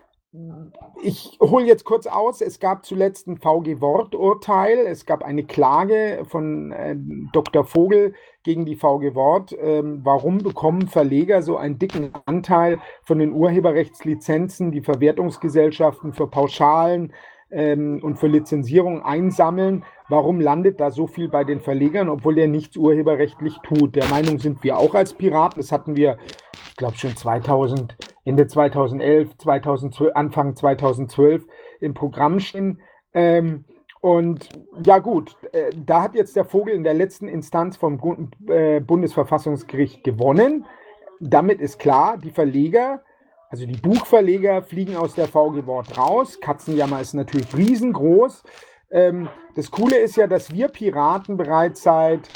ich hole jetzt kurz aus, es gab zuletzt ein V G-Wort-Urteil, es gab eine Klage von äh, Doktor Vogel gegen die V G-Wort. Ähm, warum bekommen Verleger so einen dicken Anteil von den Urheberrechtslizenzen, die Verwertungsgesellschaften für Pauschalen ähm, und für Lizenzierung einsammeln? Warum landet da so viel bei den Verlegern, obwohl der nichts urheberrechtlich tut? Der Meinung sind wir auch als Piraten. Das hatten wir, ich glaube schon zweitausend, Ende zweitausendelf, zweitausendzwölf, Anfang zweitausendzwölf im Programm stehen. Ähm, und ja gut, äh, da hat jetzt der Vogel in der letzten Instanz vom Gu- äh, Bundesverfassungsgericht gewonnen. Damit ist klar, die Verleger Also die Buchverleger fliegen aus der V G Wort raus. Katzenjammer ist natürlich riesengroß. Ähm, das Coole ist ja, dass wir Piraten bereits seit,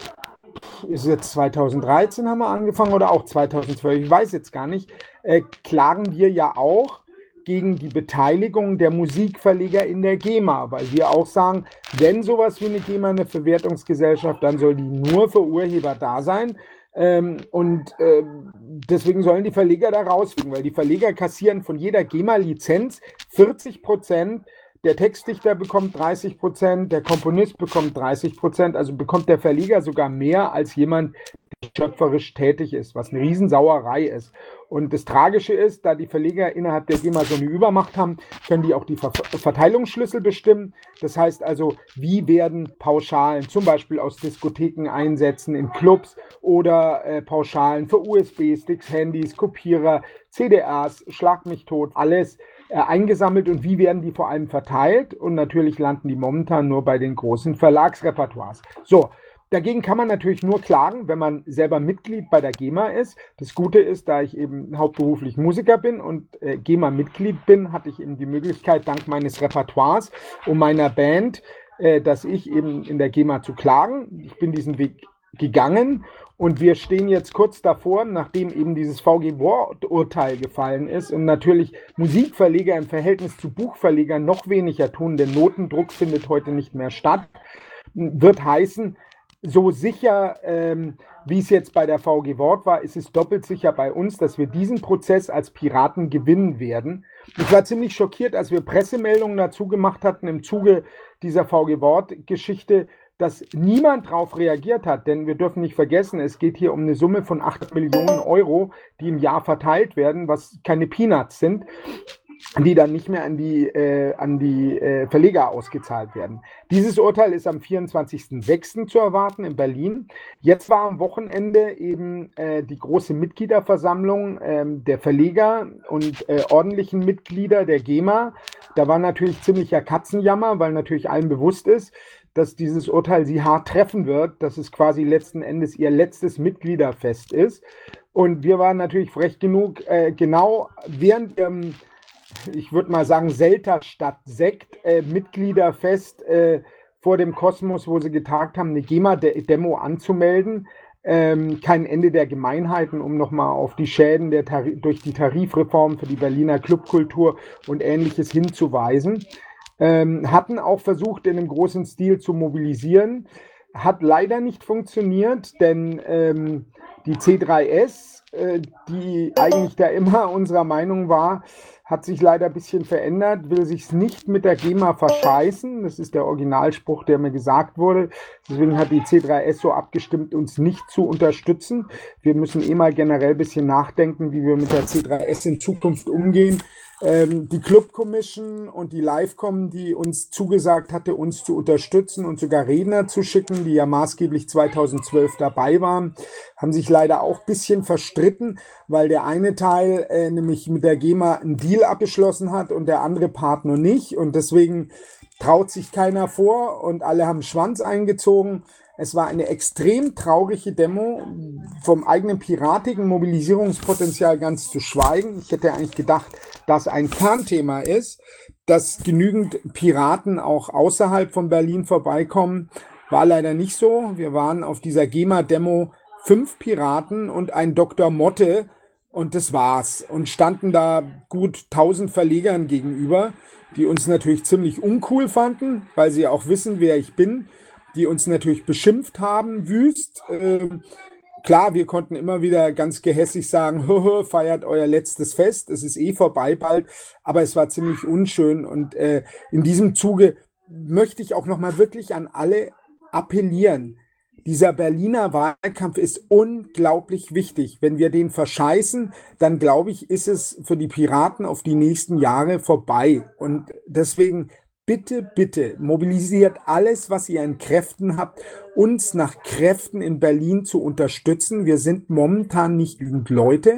ist es jetzt zweitausenddreizehn haben wir angefangen oder auch zweitausendzwölf, ich weiß jetzt gar nicht, äh, klagen wir ja auch gegen die Beteiligung der Musikverleger in der GEMA, weil wir auch sagen, wenn sowas wie eine GEMA, eine Verwertungsgesellschaft, dann soll die nur für Urheber da sein. Ähm, und äh, deswegen sollen die Verleger da rausfliegen, weil die Verleger kassieren von jeder GEMA-Lizenz vierzig Prozent, der Textdichter bekommt dreißig Prozent, der Komponist bekommt dreißig Prozent, also bekommt der Verleger sogar mehr als jemand, der schöpferisch tätig ist, was eine Riesensauerei ist. Und das Tragische ist, da die Verleger innerhalb der GEMA so eine Übermacht haben, können die auch die Ver Verteilungsschlüssel bestimmen. Das heißt also, wie werden Pauschalen zum Beispiel aus Diskotheken einsetzen in Clubs oder äh, Pauschalen für U S B-Sticks, Handys, Kopierer, C D Rs, Schlag mich tot, alles äh, eingesammelt und wie werden die vor allem verteilt? Und natürlich landen die momentan nur bei den großen Verlagsrepertoires. So. Dagegen kann man natürlich nur klagen, wenn man selber Mitglied bei der GEMA ist. Das Gute ist, da ich eben hauptberuflich Musiker bin und äh, GEMA-Mitglied bin, hatte ich eben die Möglichkeit, dank meines Repertoires und meiner Band, äh, dass ich eben in der GEMA zu klagen. Ich bin diesen Weg gegangen und wir stehen jetzt kurz davor, nachdem eben dieses V G Wort-Urteil gefallen ist und natürlich Musikverleger im Verhältnis zu Buchverlegern noch weniger tun, denn Notendruck findet heute nicht mehr statt, wird heißen, so sicher, ähm, wie es jetzt bei der V G Wort war, ist es doppelt sicher bei uns, dass wir diesen Prozess als Piraten gewinnen werden. Ich war ziemlich schockiert, als wir Pressemeldungen dazu gemacht hatten im Zuge dieser V G Wort-Geschichte, dass niemand darauf reagiert hat, denn wir dürfen nicht vergessen, es geht hier um eine Summe von acht Millionen Euro, die im Jahr verteilt werden, was keine Peanuts sind, die dann nicht mehr an die, äh, an die äh, Verleger ausgezahlt werden. Dieses Urteil ist am vierundzwanzigsten sechsten zu erwarten in Berlin. Jetzt war am Wochenende eben äh, die große Mitgliederversammlung äh, der Verleger und äh, ordentlichen Mitglieder der GEMA. Da war natürlich ziemlicher Katzenjammer, weil natürlich allen bewusst ist, dass dieses Urteil sie hart treffen wird, dass es quasi letzten Endes ihr letztes Mitgliederfest ist. Und wir waren natürlich frech genug, äh, genau während ähm, ich würde mal sagen, Selter statt Sekt, äh, Mitgliederfest äh, vor dem Kosmos, wo sie getagt haben, eine GEMA-Demo anzumelden. Ähm, kein Ende der Gemeinheiten, um nochmal auf die Schäden der durch die Tarifreform für die Berliner Clubkultur und Ähnliches hinzuweisen. Ähm, hatten auch versucht, in einem großen Stil zu mobilisieren. Hat leider nicht funktioniert, denn ähm, die C drei S, äh, die eigentlich da immer unserer Meinung war, hat sich leider ein bisschen verändert, will sich nicht mit der GEMA verscheißen. Das ist der Originalspruch, der mir gesagt wurde. Deswegen hat die C drei S so abgestimmt, uns nicht zu unterstützen. Wir müssen eh mal generell ein bisschen nachdenken, wie wir mit der C drei S in Zukunft umgehen. Ähm, die Club Commission und die Livecom, die uns zugesagt hatte, uns zu unterstützen und sogar Redner zu schicken, die ja maßgeblich zweitausendzwölf dabei waren, haben sich leider auch ein bisschen verstritten, weil der eine Teil äh, nämlich mit der GEMA einen Deal abgeschlossen hat und der andere Partner nicht. Und deswegen traut sich keiner vor und alle haben Schwanz eingezogen. Es war eine extrem traurige Demo, vom eigenen piratigen Mobilisierungspotenzial ganz zu schweigen. Ich hätte eigentlich gedacht, dass ein Kernthema ist, dass genügend Piraten auch außerhalb von Berlin vorbeikommen. War leider nicht so. Wir waren auf dieser GEMA-Demo fünf Piraten und ein Doktor Motte und das war's. Und standen da gut tausend Verlegern gegenüber, die uns natürlich ziemlich uncool fanden, weil sie auch wissen, wer ich bin, die uns natürlich beschimpft haben, wüst. Ähm, klar, wir konnten immer wieder ganz gehässig sagen, feiert euer letztes Fest, es ist eh vorbei bald, aber es war ziemlich unschön und äh, in diesem Zuge möchte ich auch nochmal wirklich an alle appellieren. Dieser Berliner Wahlkampf ist unglaublich wichtig. Wenn wir den verscheißen, dann glaube ich, ist es für die Piraten auf die nächsten Jahre vorbei. Und deswegen bitte, bitte mobilisiert alles, was ihr an Kräften habt, uns nach Kräften in Berlin zu unterstützen. Wir sind momentan nicht genügend Leute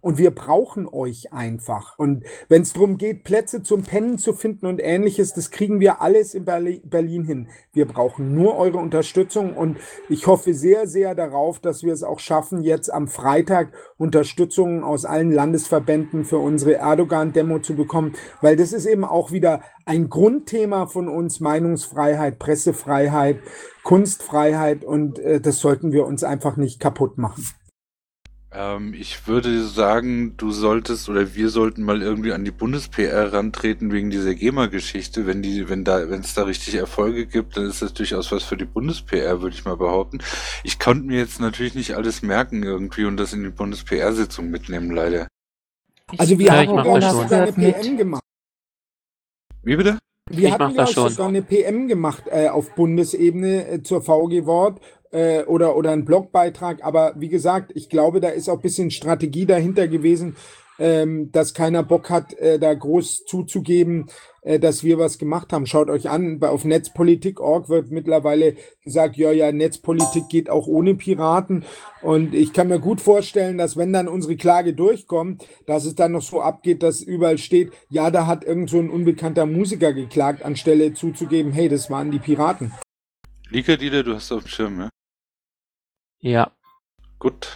Und wir brauchen euch einfach. Und wenn es darum geht, Plätze zum Pennen zu finden und Ähnliches, das kriegen wir alles in Berli- Berlin hin. Wir brauchen nur eure Unterstützung. Und ich hoffe sehr, sehr darauf, dass wir es auch schaffen, jetzt am Freitag Unterstützung aus allen Landesverbänden für unsere Erdogan-Demo zu bekommen. Weil das ist eben auch wieder ein Grundthema von uns: Meinungsfreiheit, Pressefreiheit, Kunstfreiheit. Und äh, das sollten wir uns einfach nicht kaputt machen. Ähm, ich würde sagen, du solltest oder wir sollten mal irgendwie an die Bundes-P R rantreten wegen dieser GEMA-Geschichte. Wenn die, wenn da, wenn es da richtig Erfolge gibt, dann ist das durchaus was für die Bundes-P R, würde ich mal behaupten. Ich konnte mir jetzt natürlich nicht alles merken irgendwie und das in die Bundes-P R-Sitzung mitnehmen, leider. Also wir Ja, ich haben mach glaub das ich, schon. sogar eine Mit. P M gemacht. Wie bitte? Wir Ich hatten mach glaub das ich, schon. sogar eine P M gemacht äh, auf Bundesebene äh, zur V G Wort äh, oder, oder einen Blogbeitrag. Aber wie gesagt, ich glaube, da ist auch ein bisschen Strategie dahinter gewesen, ähm, dass keiner Bock hat, äh, da groß zuzugeben, äh, dass wir was gemacht haben. Schaut euch an, bei, auf netzpolitik punkt org wird mittlerweile gesagt, ja, ja, Netzpolitik geht auch ohne Piraten. Und ich kann mir gut vorstellen, dass wenn dann unsere Klage durchkommt, dass es dann noch so abgeht, dass überall steht, ja, da hat irgend so ein unbekannter Musiker geklagt, anstelle zuzugeben, hey, das waren die Piraten. Lika, Dieter, du hast auf dem Schirm, ja? Ja. Gut.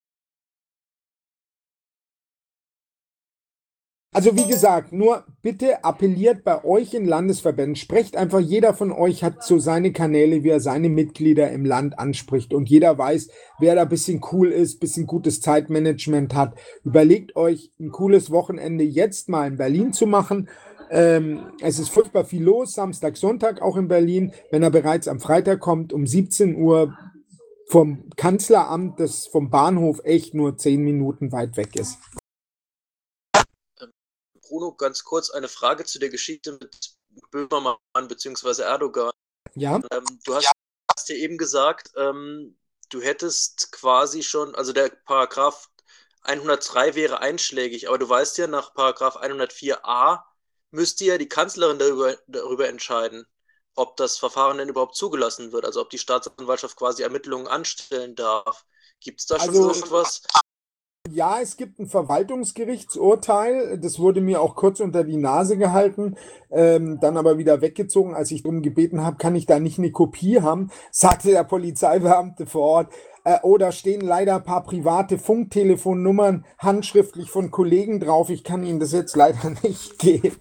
Also wie gesagt, nur bitte appelliert bei euch in Landesverbänden, sprecht einfach, jeder von euch hat so seine Kanäle, wie er seine Mitglieder im Land anspricht und jeder weiß, wer da ein bisschen cool ist, bisschen gutes Zeitmanagement hat. Überlegt euch, ein cooles Wochenende jetzt mal in Berlin zu machen. Ähm, es ist furchtbar viel los, Samstag, Sonntag auch in Berlin. Wenn er bereits am Freitag kommt, um siebzehn Uhr vom Kanzleramt, das vom Bahnhof echt nur zehn Minuten weit weg ist. Bruno, ganz kurz eine Frage zu der Geschichte mit Böhmermann bzw. Erdogan. Ja. Ähm, du hast, hast ja eben gesagt, ähm, du hättest quasi schon, also der Paragraph hundertdrei wäre einschlägig, aber du weißt ja, nach Paragraph hundertvier a müsste ja die Kanzlerin darüber, darüber entscheiden, ob das Verfahren denn überhaupt zugelassen wird, also ob die Staatsanwaltschaft quasi Ermittlungen anstellen darf. Gibt es da schon Also- irgendwas? Ja, es gibt ein Verwaltungsgerichtsurteil, das wurde mir auch kurz unter die Nase gehalten, ähm, dann aber wieder weggezogen, als ich darum gebeten habe, kann ich da nicht eine Kopie haben, sagte der Polizeibeamte vor Ort. Äh, oh, da stehen leider ein paar private Funktelefonnummern handschriftlich von Kollegen drauf, ich kann Ihnen das jetzt leider nicht geben.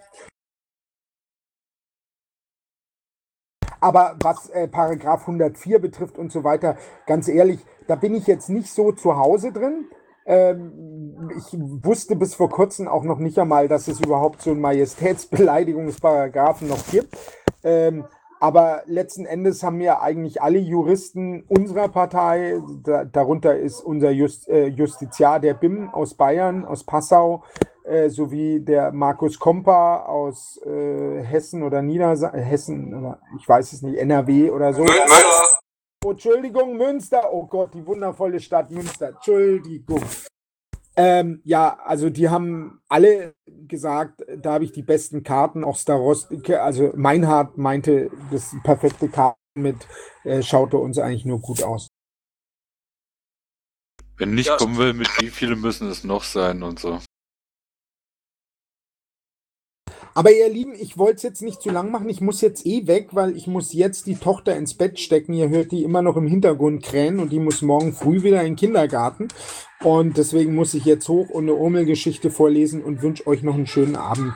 Aber was äh, Paragraph hundertvier betrifft und so weiter, ganz ehrlich, da bin ich jetzt nicht so zu Hause drin. Ähm, ich wusste bis vor kurzem auch noch nicht einmal, dass es überhaupt so einen Majestätsbeleidigungsparagraphen noch gibt. Ähm, aber letzten Endes haben mir eigentlich alle Juristen unserer Partei, da, darunter ist unser Just, äh, Justiziar, der B I M aus Bayern, aus Passau, äh, sowie der Markus Kompa aus äh, Hessen oder Niedersachsen, Hessen, oder ich weiß es nicht, N R W oder so. Oh, Entschuldigung, Münster. Oh Gott, die wundervolle Stadt Münster. Entschuldigung. Ähm, ja, also die haben alle gesagt, da habe ich die besten Karten. Auch Starostik, also Meinhard meinte, das sind perfekte Karten mit, äh, schaute uns eigentlich nur gut aus. Wenn nicht Ja. kommen will, mit wie viele müssen es noch sein und so. Aber ihr Lieben, ich wollte es jetzt nicht zu lang machen. Ich muss jetzt eh weg, weil ich muss jetzt die Tochter ins Bett stecken. Ihr hört die immer noch im Hintergrund krähen und die muss morgen früh wieder in den Kindergarten. Und deswegen muss ich jetzt hoch und eine Urmelgeschichte vorlesen und wünsche euch noch einen schönen Abend.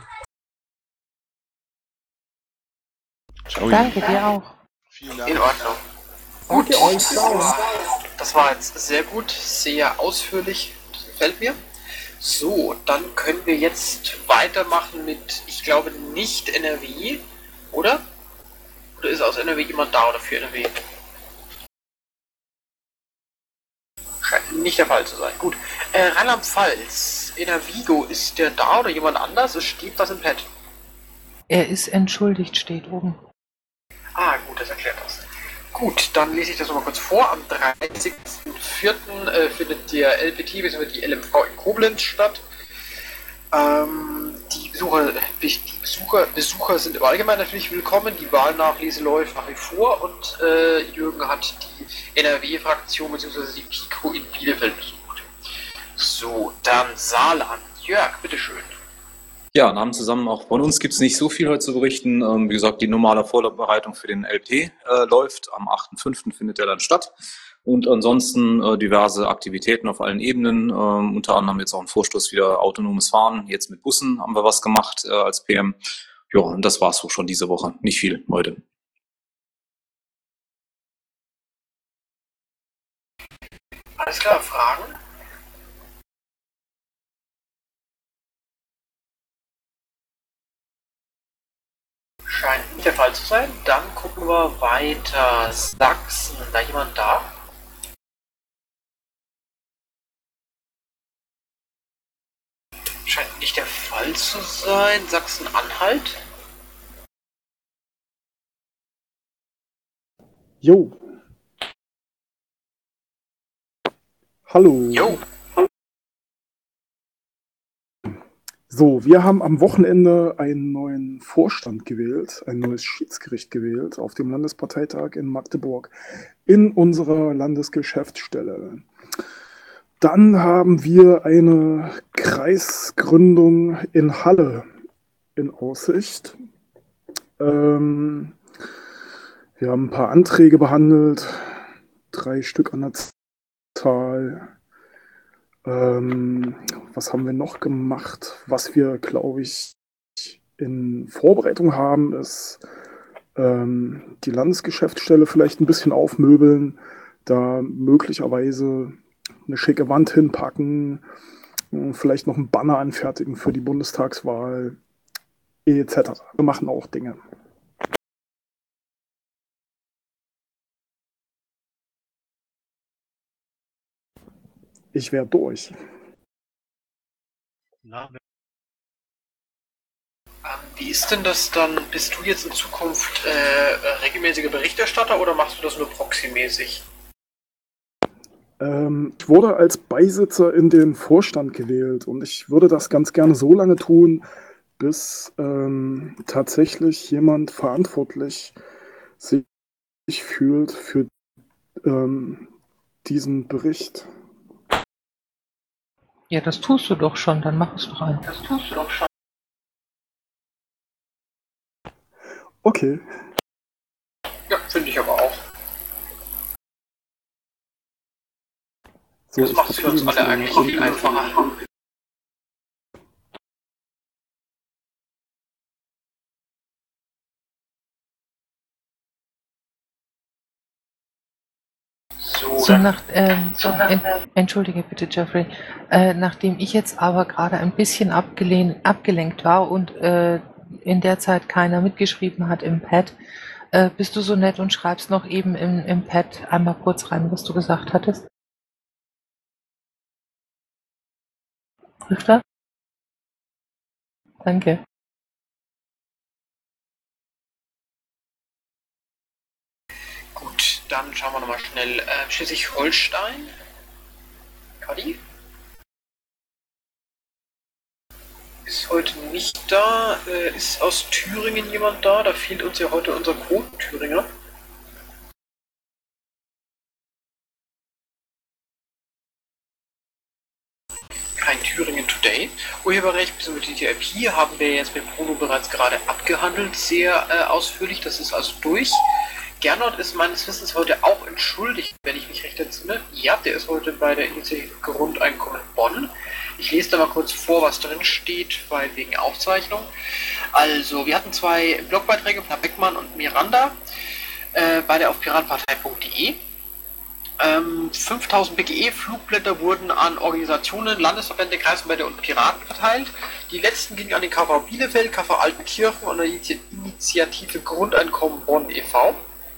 Ciao. Danke dir auch. Vielen Dank. In Ordnung. Danke euch. Ciao. Das war jetzt sehr gut, sehr ausführlich. Das gefällt mir. So, dann können wir jetzt weitermachen mit, ich glaube, nicht N R W, oder? Oder ist aus N R W jemand da oder für N R W? Scheint nicht der Fall zu sein. Gut. Äh, Rheinland-Pfalz, in der Vigo, ist der da oder jemand anders? Es steht was im Pad. Er ist entschuldigt, steht oben. Ah, gut, das erklärt das. Gut, dann lese ich das nochmal kurz vor. Am dreißigsten vierten Äh, findet der L P T bzw. die L M V in Koblenz statt. Ähm, die Besucher, die Besucher, Besucher sind im Allgemeinen natürlich willkommen. Die Wahlnachlese läuft nach wie vor und äh, Jürgen hat die N R W-Fraktion bzw. die P I K O in Bielefeld besucht. So. So, dann Saarland. Jörg, bitteschön. Ja, Namen zusammen, auch von uns gibt es nicht so viel heute zu berichten. Ähm, wie gesagt, die normale Vorbereitung für den L P äh, läuft. Am achten fünften findet er dann statt. Und ansonsten äh, diverse Aktivitäten auf allen Ebenen. Ähm, unter anderem jetzt auch ein Vorstoß wieder autonomes Fahren. Jetzt mit Bussen haben wir was gemacht äh, als P M. Ja, und das war's so schon diese Woche. Nicht viel heute. Alles klar, Fragen? Scheint nicht der Fall zu sein. Dann gucken wir weiter. Sachsen, da jemand da? Scheint nicht der Fall zu sein. Sachsen-Anhalt? Jo. Hallo. Jo. So, wir haben am Wochenende einen neuen Vorstand gewählt, ein neues Schiedsgericht gewählt auf dem Landesparteitag in Magdeburg in unserer Landesgeschäftsstelle. Dann haben wir eine Kreisgründung in Halle in Aussicht. Ähm, wir haben ein paar Anträge behandelt, drei Stück an der Zahl. Ähm, was haben wir noch gemacht? Was wir, glaube ich, in Vorbereitung haben, ist ähm, die Landesgeschäftsstelle vielleicht ein bisschen aufmöbeln, da möglicherweise eine schicke Wand hinpacken, vielleicht noch einen Banner anfertigen für die Bundestagswahl et cetera. Wir machen auch Dinge. Ich wäre durch. Na, wie ist denn das dann? Bist du jetzt in Zukunft äh, regelmäßiger Berichterstatter oder machst du das nur proxymäßig? Ähm, ich wurde als Beisitzer in den Vorstand gewählt und ich würde das ganz gerne so lange tun, bis ähm, tatsächlich jemand verantwortlich sich fühlt für ähm, diesen Bericht. Ja, das tust du doch schon, dann mach es doch einfach. Das tust du doch schon. Okay. Ja, finde ich aber auch. So, das macht es für uns alle eigentlich viel einfacher. So, So nach, ähm, so, en, entschuldige bitte, Jeffrey. Äh, nachdem ich jetzt aber gerade ein bisschen abgelehnt, abgelenkt war und äh, in der Zeit keiner mitgeschrieben hat im Pad, äh, bist du so nett und schreibst noch eben im, im Pad einmal kurz rein, was du gesagt hattest? Hilft das? Danke. Gut, dann schauen wir nochmal schnell. Äh, Schleswig-Holstein. Kadi? Ist heute nicht da. Äh, ist aus Thüringen jemand da? Da fehlt uns ja heute unser Quoten-Thüringer. Kein Thüringen Today. Urheberrecht bzw. T T I P haben wir jetzt mit Bruno bereits gerade abgehandelt, sehr äh, ausführlich. Das ist also durch. Gernot ist meines Wissens heute auch entschuldigt, wenn ich mich recht entsinne. Ja, der ist heute bei der Initiative Grundeinkommen Bonn. Ich lese da mal kurz vor, was drin steht, weil wegen Aufzeichnung. Also, wir hatten zwei Blogbeiträge von Herrn Beckmann und Miranda, äh, beide auf piratenpartei punkt de. Ähm, fünftausend B G E-Flugblätter wurden an Organisationen, Landesverbände, Kreisverbände und Piraten verteilt. Die letzten gingen an den K V Bielefeld, K V Altenkirchen und die Initiative Grundeinkommen Bonn e V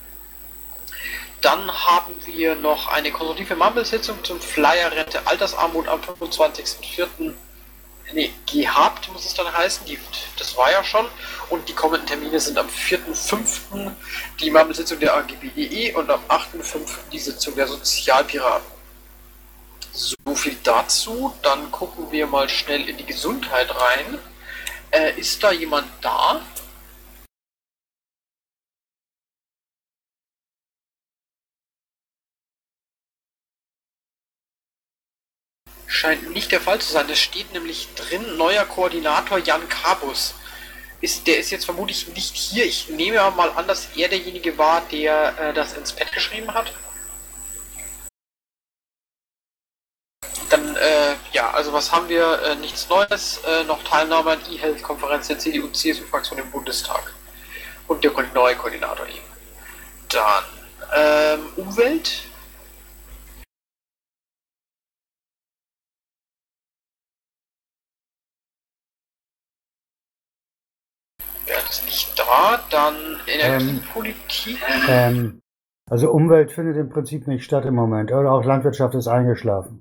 Dann haben wir noch eine konstruktive Mammelsitzung zum Flyer Rente Altersarmut am fünfundzwanzigsten vierten Nee, gehabt muss es dann heißen, die, das war ja schon. Und die kommenden Termine sind am vierten fünften die Mammelsitzung der A G B E E und am achten fünften die Sitzung der Sozialpiraten. So viel dazu. Dann gucken wir mal schnell in die Gesundheit rein. Äh, ist da jemand da? scheint nicht der Fall zu sein. Es steht nämlich drin, neuer Koordinator Jan Kabus. Ist, der ist jetzt vermutlich nicht hier. Ich nehme mal an, dass er derjenige war, der äh, das ins Pad geschrieben hat. Dann, äh, ja, also was haben wir? Äh, nichts Neues, äh, noch Teilnahme an E-Health-Konferenz der C D U-C S U-Fraktion im Bundestag. Und der neue Koordinator eben. Dann, ähm, Umwelt. Er ist nicht da. Dann Energiepolitik. Ähm, ähm, also Umwelt findet im Prinzip nicht statt im Moment. Oder auch Landwirtschaft ist eingeschlafen.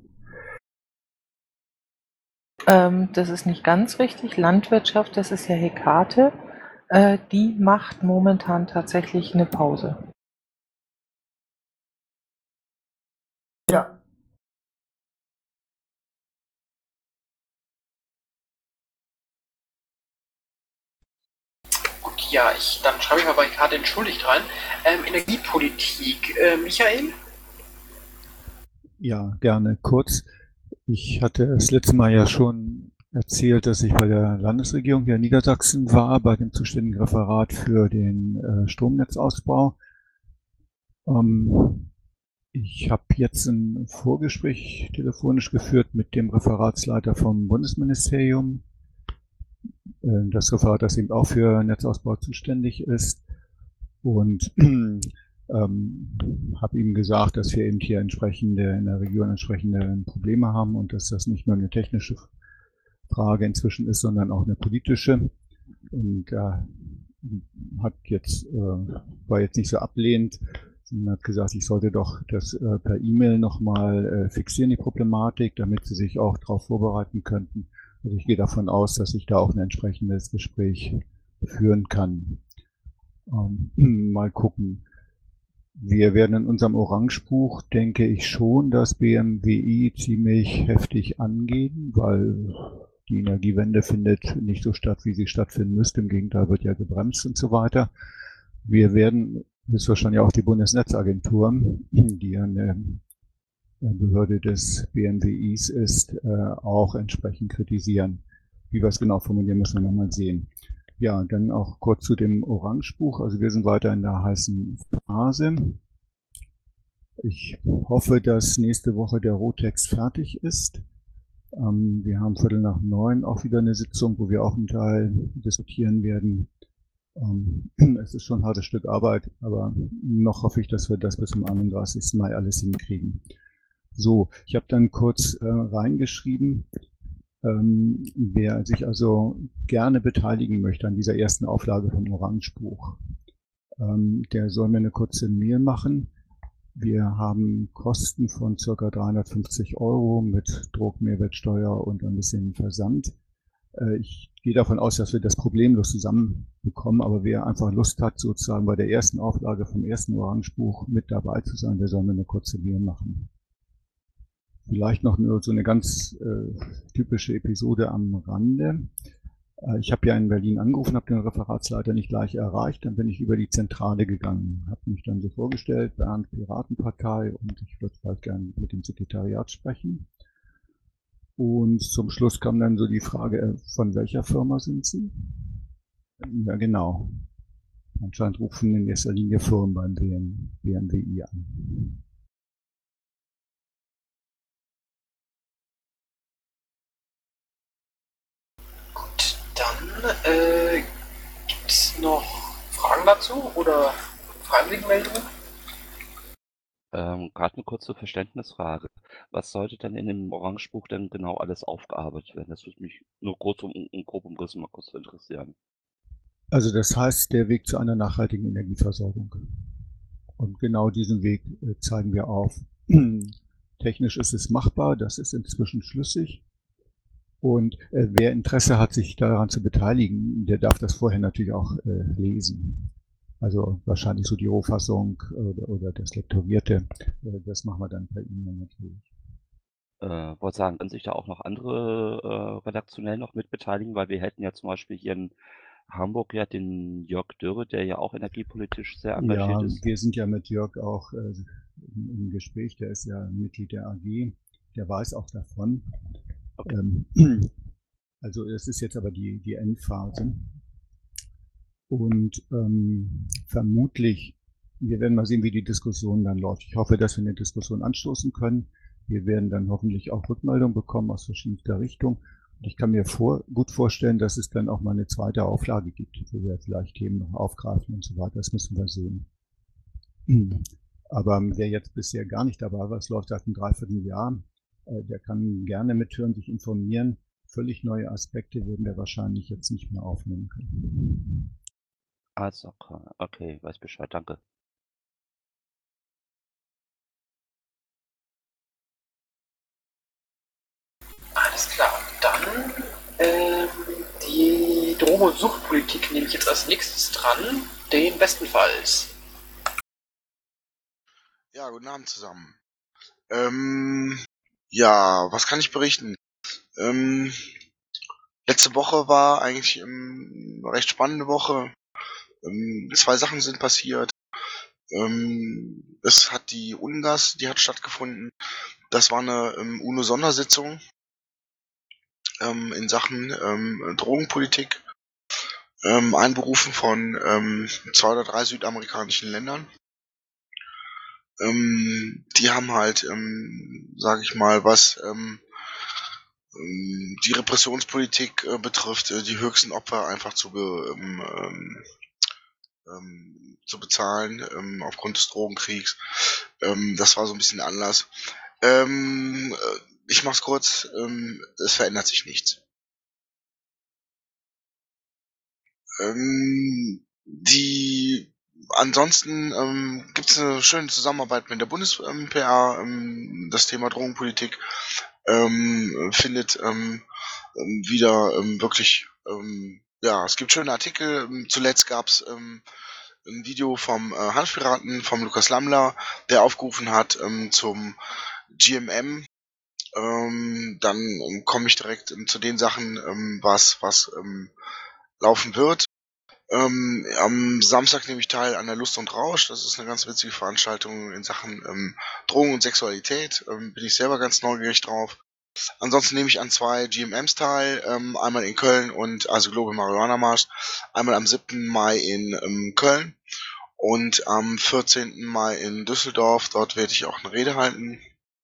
Ähm, das ist nicht ganz richtig. Landwirtschaft, das ist ja Hekate. Äh, die macht momentan tatsächlich eine Pause. Ja. Gut, ja, ich, dann schreibe ich mal bei Hekate entschuldigt rein. Ähm, Energiepolitik. Äh, Michael? Ja, gerne kurz. Ich hatte das letzte Mal ja schon erzählt, dass ich bei der Landesregierung hier in Niedersachsen war, bei dem zuständigen Referat für den äh, Stromnetzausbau. Ähm, ich habe jetzt ein Vorgespräch telefonisch geführt mit dem Referatsleiter vom Bundesministerium. Äh, das Referat, das eben auch für Netzausbau zuständig ist. Und Ähm, habe ihm gesagt, dass wir eben hier entsprechende, in der Region entsprechende Probleme haben und dass das nicht nur eine technische Frage inzwischen ist, sondern auch eine politische. Und er äh, hat jetzt, äh, war jetzt nicht so ablehnend, sondern hat gesagt, ich sollte doch das äh, per E-Mail nochmal äh, fixieren, die Problematik, damit sie sich auch darauf vorbereiten könnten. Also ich gehe davon aus, dass ich da auch ein entsprechendes Gespräch führen kann. Ähm, mal gucken. Wir werden in unserem Orangebuch, denke ich schon, das B M W I ziemlich heftig angehen, weil die Energiewende findet nicht so statt, wie sie stattfinden müsste. Im Gegenteil, wird ja gebremst und so weiter. Wir werden, das ist wahrscheinlich auch die Bundesnetzagentur, die eine Behörde des B M W Is ist, auch entsprechend kritisieren. Wie wir es genau formulieren, müssen wir nochmal sehen. Ja, dann auch kurz zu dem Orangebuch. Also wir sind weiter in der heißen Phase. Ich hoffe, dass nächste Woche der Rohtext fertig ist. Ähm, wir haben Viertel nach neun auch wieder eine Sitzung, wo wir auch einen Teil diskutieren werden. Ähm, es ist schon ein hartes Stück Arbeit, aber noch hoffe ich, dass wir das bis zum einunddreißigsten Mai alles hinkriegen. So, ich habe dann kurz äh, reingeschrieben, Ähm, wer sich also gerne beteiligen möchte an dieser ersten Auflage vom Orangebuch, ähm, der soll mir eine kurze Mail machen. Wir haben Kosten von ca. dreihundertfünfzig Euro mit Druck, Mehrwertsteuer und ein bisschen Versand. Äh, ich gehe davon aus, dass wir das problemlos zusammenbekommen, aber wer einfach Lust hat, sozusagen bei der ersten Auflage vom ersten Orangebuch mit dabei zu sein, der soll mir eine kurze Mail machen. Vielleicht noch nur so eine ganz äh, typische Episode am Rande. Äh, ich habe ja in Berlin angerufen, habe den Referatsleiter nicht gleich erreicht. Dann bin ich über die Zentrale gegangen, habe mich dann so vorgestellt, Bernd, Piratenpartei, und ich würde bald gerne mit dem Sekretariat sprechen. Und zum Schluss kam dann so die Frage, äh, von welcher Firma sind Sie? Ja, genau. Anscheinend rufen in erster Linie Firmen beim B M W I an. Dann äh, gibt es noch Fragen dazu oder Freiwilligenmeldungen? Ähm, gerade eine kurze Verständnisfrage. Was sollte denn in dem Orangebuch denn genau alles aufgearbeitet werden? Das würde mich nur kurz um, um grob umrissen mal kurz interessieren. Also das heißt, der Weg zu einer nachhaltigen Energieversorgung. Und genau diesen Weg äh, zeigen wir auf. Technisch ist es machbar, das ist inzwischen schlüssig. Und äh, wer Interesse hat, sich daran zu beteiligen, der darf das vorher natürlich auch äh, lesen. Also wahrscheinlich so die Rohfassung oder, oder das Lektorierte, äh, das machen wir dann per E-Mail natürlich. Äh, wollte sagen, können sich da auch noch andere äh, redaktionell noch mit beteiligen, weil wir hätten ja zum Beispiel hier in Hamburg ja den Jörg Dürre, der ja auch energiepolitisch sehr engagiert Ja, ist. wir sind ja mit Jörg auch äh, im Gespräch, der ist ja Mitglied der A G. der weiß auch davon. Okay. Ähm, also es ist jetzt aber die, die Endphase. Und ähm, vermutlich, wir werden mal sehen, wie die Diskussion dann läuft. Ich hoffe, dass wir eine Diskussion anstoßen können. Wir werden dann hoffentlich auch Rückmeldung bekommen aus verschiedenster Richtung. Und ich kann mir vor, gut vorstellen, dass es dann auch mal eine zweite Auflage gibt, wo wir vielleicht Themen noch aufgreifen und so weiter. Das müssen wir sehen. Aber wer jetzt bisher gar nicht dabei war, es läuft seit einem Dreivierteljahr, äh, der kann gerne mithören, sich informieren. Völlig neue Aspekte werden wir wahrscheinlich jetzt nicht mehr aufnehmen können. Also, okay, weiß Bescheid, danke. Alles klar. Dann ähm, die Drogen- und Suchtpolitik nehme ich jetzt als nächstes dran, den bestenfalls. Ja, guten Abend zusammen. Ähm, ja, was kann ich berichten? Ähm, letzte Woche war eigentlich ähm, eine recht spannende Woche. Ähm, zwei Sachen sind passiert. Ähm, es hat die UNGAS, die hat stattgefunden. Das war eine ähm, UNO-Sondersitzung ähm, in Sachen ähm, Drogenpolitik, ähm, einberufen von ähm, zwei oder drei südamerikanischen Ländern. Ähm, die haben halt, ähm, sage ich mal, was ähm, ähm, die Repressionspolitik äh, betrifft, äh, die höchsten Opfer einfach zu, be, ähm, ähm, ähm, zu bezahlen ähm, aufgrund des Drogenkriegs. Ähm, das war so ein bisschen der Anlass. Ähm, äh, ich mach's kurz, ähm, es verändert sich nichts. Ähm, die Ansonsten ähm, gibt es eine schöne Zusammenarbeit mit der Bundes-P A. Ähm, das Thema Drogenpolitik ähm, findet ähm, ähm, wieder ähm, wirklich, ähm, ja, es gibt schöne Artikel. Zuletzt gab es ähm, ein Video vom äh, Hanfpiraten, vom Lukas Lammler, der aufgerufen hat ähm, zum G M M. Ähm, dann ähm, komme ich direkt ähm, zu den Sachen, ähm, was, was ähm, laufen wird. Ähm, am Samstag nehme ich teil an der Lust und Rausch. Das ist eine ganz witzige Veranstaltung in Sachen ähm, Drogen und Sexualität. Ähm, bin ich selber ganz neugierig drauf. Ansonsten nehme ich an zwei G M Ms teil. Ähm, einmal in Köln und also Global Marihuana Marsch. Einmal am siebten Mai in ähm, Köln und am vierzehnten Mai in Düsseldorf. Dort werde ich auch eine Rede halten.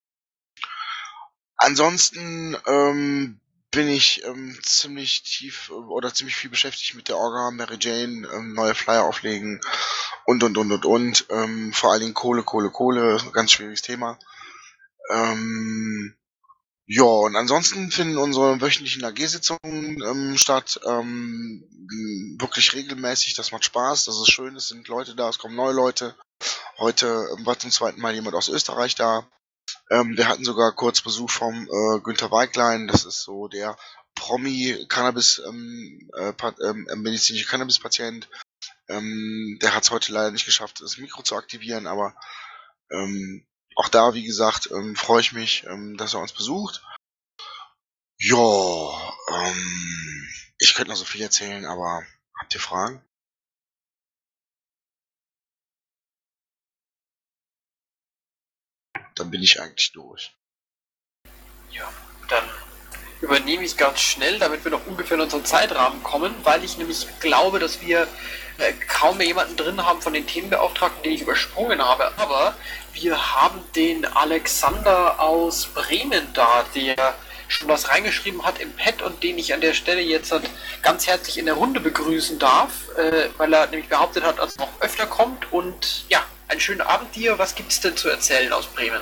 Ansonsten ähm, bin ich ähm, ziemlich tief äh, oder ziemlich viel beschäftigt mit der Orga, Mary Jane, ähm, neue Flyer auflegen und und und und und. Ähm, vor allen Dingen Kohle, Kohle, Kohle, ganz schwieriges Thema. Ähm, ja, und ansonsten finden unsere wöchentlichen A G-Sitzungen ähm, statt, ähm, wirklich regelmäßig, das macht Spaß, das ist schön, es sind Leute da, es kommen neue Leute. Heute ähm, war zum zweiten Mal jemand aus Österreich da. Ähm, wir hatten sogar kurz Besuch vom äh, Günther Weiglein, das ist so der Promi-Cannabis, ähm, äh, ähm, medizinische Cannabis-Patient. Ähm, der hat es heute leider nicht geschafft, das Mikro zu aktivieren, aber ähm, auch da, wie gesagt, ähm, freue ich mich, ähm, dass er uns besucht. Ja, ähm, ich könnte noch so viel erzählen, aber habt ihr Fragen? Dann bin ich eigentlich durch. Ja, dann übernehme ich ganz schnell, damit wir noch ungefähr in unseren Zeitrahmen kommen, weil ich nämlich glaube, dass wir äh, kaum mehr jemanden drin haben von den Themenbeauftragten, den ich übersprungen habe. Aber wir haben den Alexander aus Bremen da, der schon was reingeschrieben hat im Pad und den ich an der Stelle jetzt ganz herzlich in der Runde begrüßen darf, äh, weil er nämlich behauptet hat, dass er noch öfter kommt. Und ja, einen schönen Abend dir. Was gibt es denn zu erzählen aus Bremen?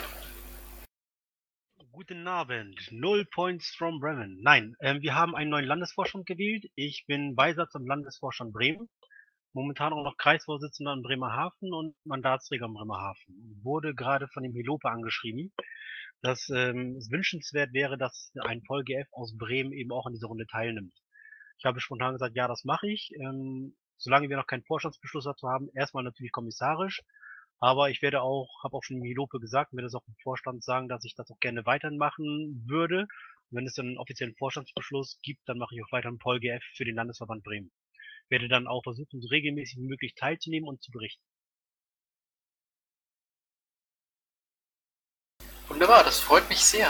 Guten Abend, null Points from Bremen. Nein, ähm, wir haben einen neuen Landesvorstand gewählt. Ich bin Beisatz im Landesvorstand Bremen. Momentan auch noch Kreisvorsitzender in Bremerhaven und Mandatsträger in Bremerhaven. Wurde gerade von dem Helope angeschrieben, dass ähm, es wünschenswert wäre, dass ein VolGF aus Bremen eben auch an dieser Runde teilnimmt. Ich habe spontan gesagt, ja, das mache ich. Ähm, solange wir noch keinen Vorstandsbeschluss dazu haben, erstmal natürlich kommissarisch. Aber ich werde auch, habe auch schon Milope gesagt, werde es auch im Vorstand sagen, dass ich das auch gerne weitermachen würde. Und wenn es dann einen offiziellen Vorstandsbeschluss gibt, dann mache ich auch weiter einen VolGF für den Landesverband Bremen. Werde dann auch versuchen, so regelmäßig wie möglich teilzunehmen und zu berichten. Wunderbar, das freut mich sehr.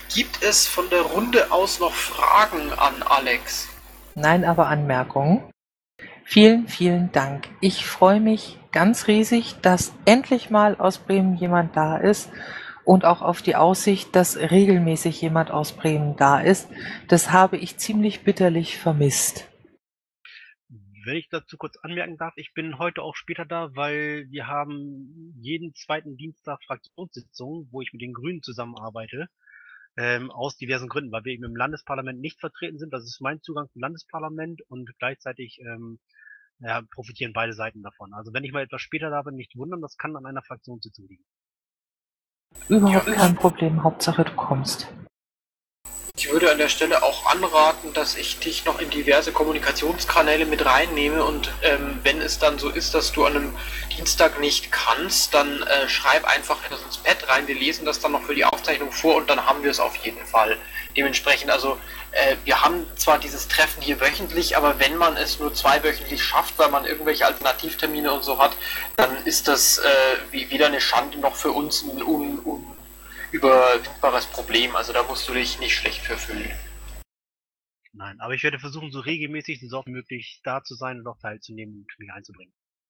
Gibt es von der Runde aus noch Fragen an Alex? Nein, aber Anmerkungen. Vielen, vielen Dank. Ich freue mich ganz riesig, dass endlich mal aus Bremen jemand da ist und auch auf die Aussicht, dass regelmäßig jemand aus Bremen da ist. Das habe ich ziemlich bitterlich vermisst. Wenn ich dazu kurz anmerken darf, ich bin heute auch später da, weil wir haben jeden zweiten Dienstag Fraktionssitzungen, wo ich mit den Grünen zusammenarbeite, ähm, aus diversen Gründen, weil wir eben im Landesparlament nicht vertreten sind. Das ist mein Zugang zum Landesparlament und gleichzeitig ähm, ja, profitieren beide Seiten davon. Also wenn ich mal etwas später da bin, nicht wundern, das kann an einer Fraktionssitzung liegen. Überhaupt kein Problem, Hauptsache du kommst. Ich würde an der Stelle auch anraten, dass ich dich noch in diverse Kommunikationskanäle mit reinnehme und ähm, wenn es dann so ist, dass du an einem Dienstag nicht kannst, dann äh, schreib einfach etwas ins Pad rein, wir lesen das dann noch für die Aufzeichnung vor und dann haben wir es auf jeden Fall. Dementsprechend, also äh, wir haben zwar dieses Treffen hier wöchentlich, aber wenn man es nur zweiwöchentlich schafft, weil man irgendwelche Alternativtermine und so hat, dann ist das äh, wie, wieder eine Schande noch für uns ein un, un überwindbares Problem, also da musst du dich nicht schlecht für fühlen. Nein, aber ich werde versuchen, so regelmäßig so oft wie möglich da zu sein und auch teilzunehmen und mich einzubringen.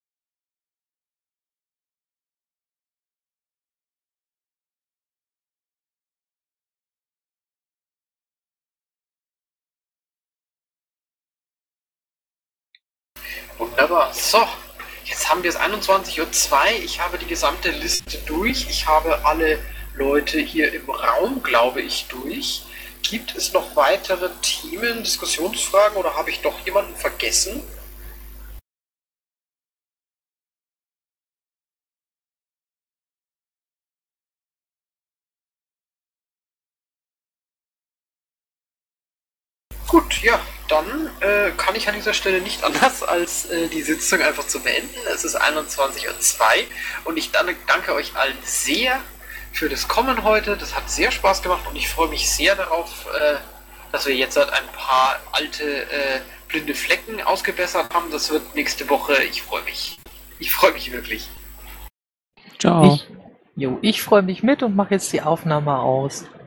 Wunderbar. So, jetzt haben wir es einundzwanzig Uhr zwei. Ich habe die gesamte Liste durch. Ich habe alle Leute hier im Raum, glaube ich, durch. Gibt es noch weitere Themen, Diskussionsfragen oder habe ich doch jemanden vergessen? Gut, ja, dann äh, kann ich an dieser Stelle nicht anders, als äh, die Sitzung einfach zu beenden. Es ist einundzwanzig Uhr zwei und ich danke, danke euch allen sehr für das Kommen heute. Das hat sehr Spaß gemacht und ich freue mich sehr darauf, äh, dass wir jetzt halt ein paar alte äh, blinde Flecken ausgebessert haben. Das wird nächste Woche. Ich freue mich. Ich freue mich wirklich. Ciao. Ich, jo, ich freue mich mit und mache jetzt die Aufnahme aus.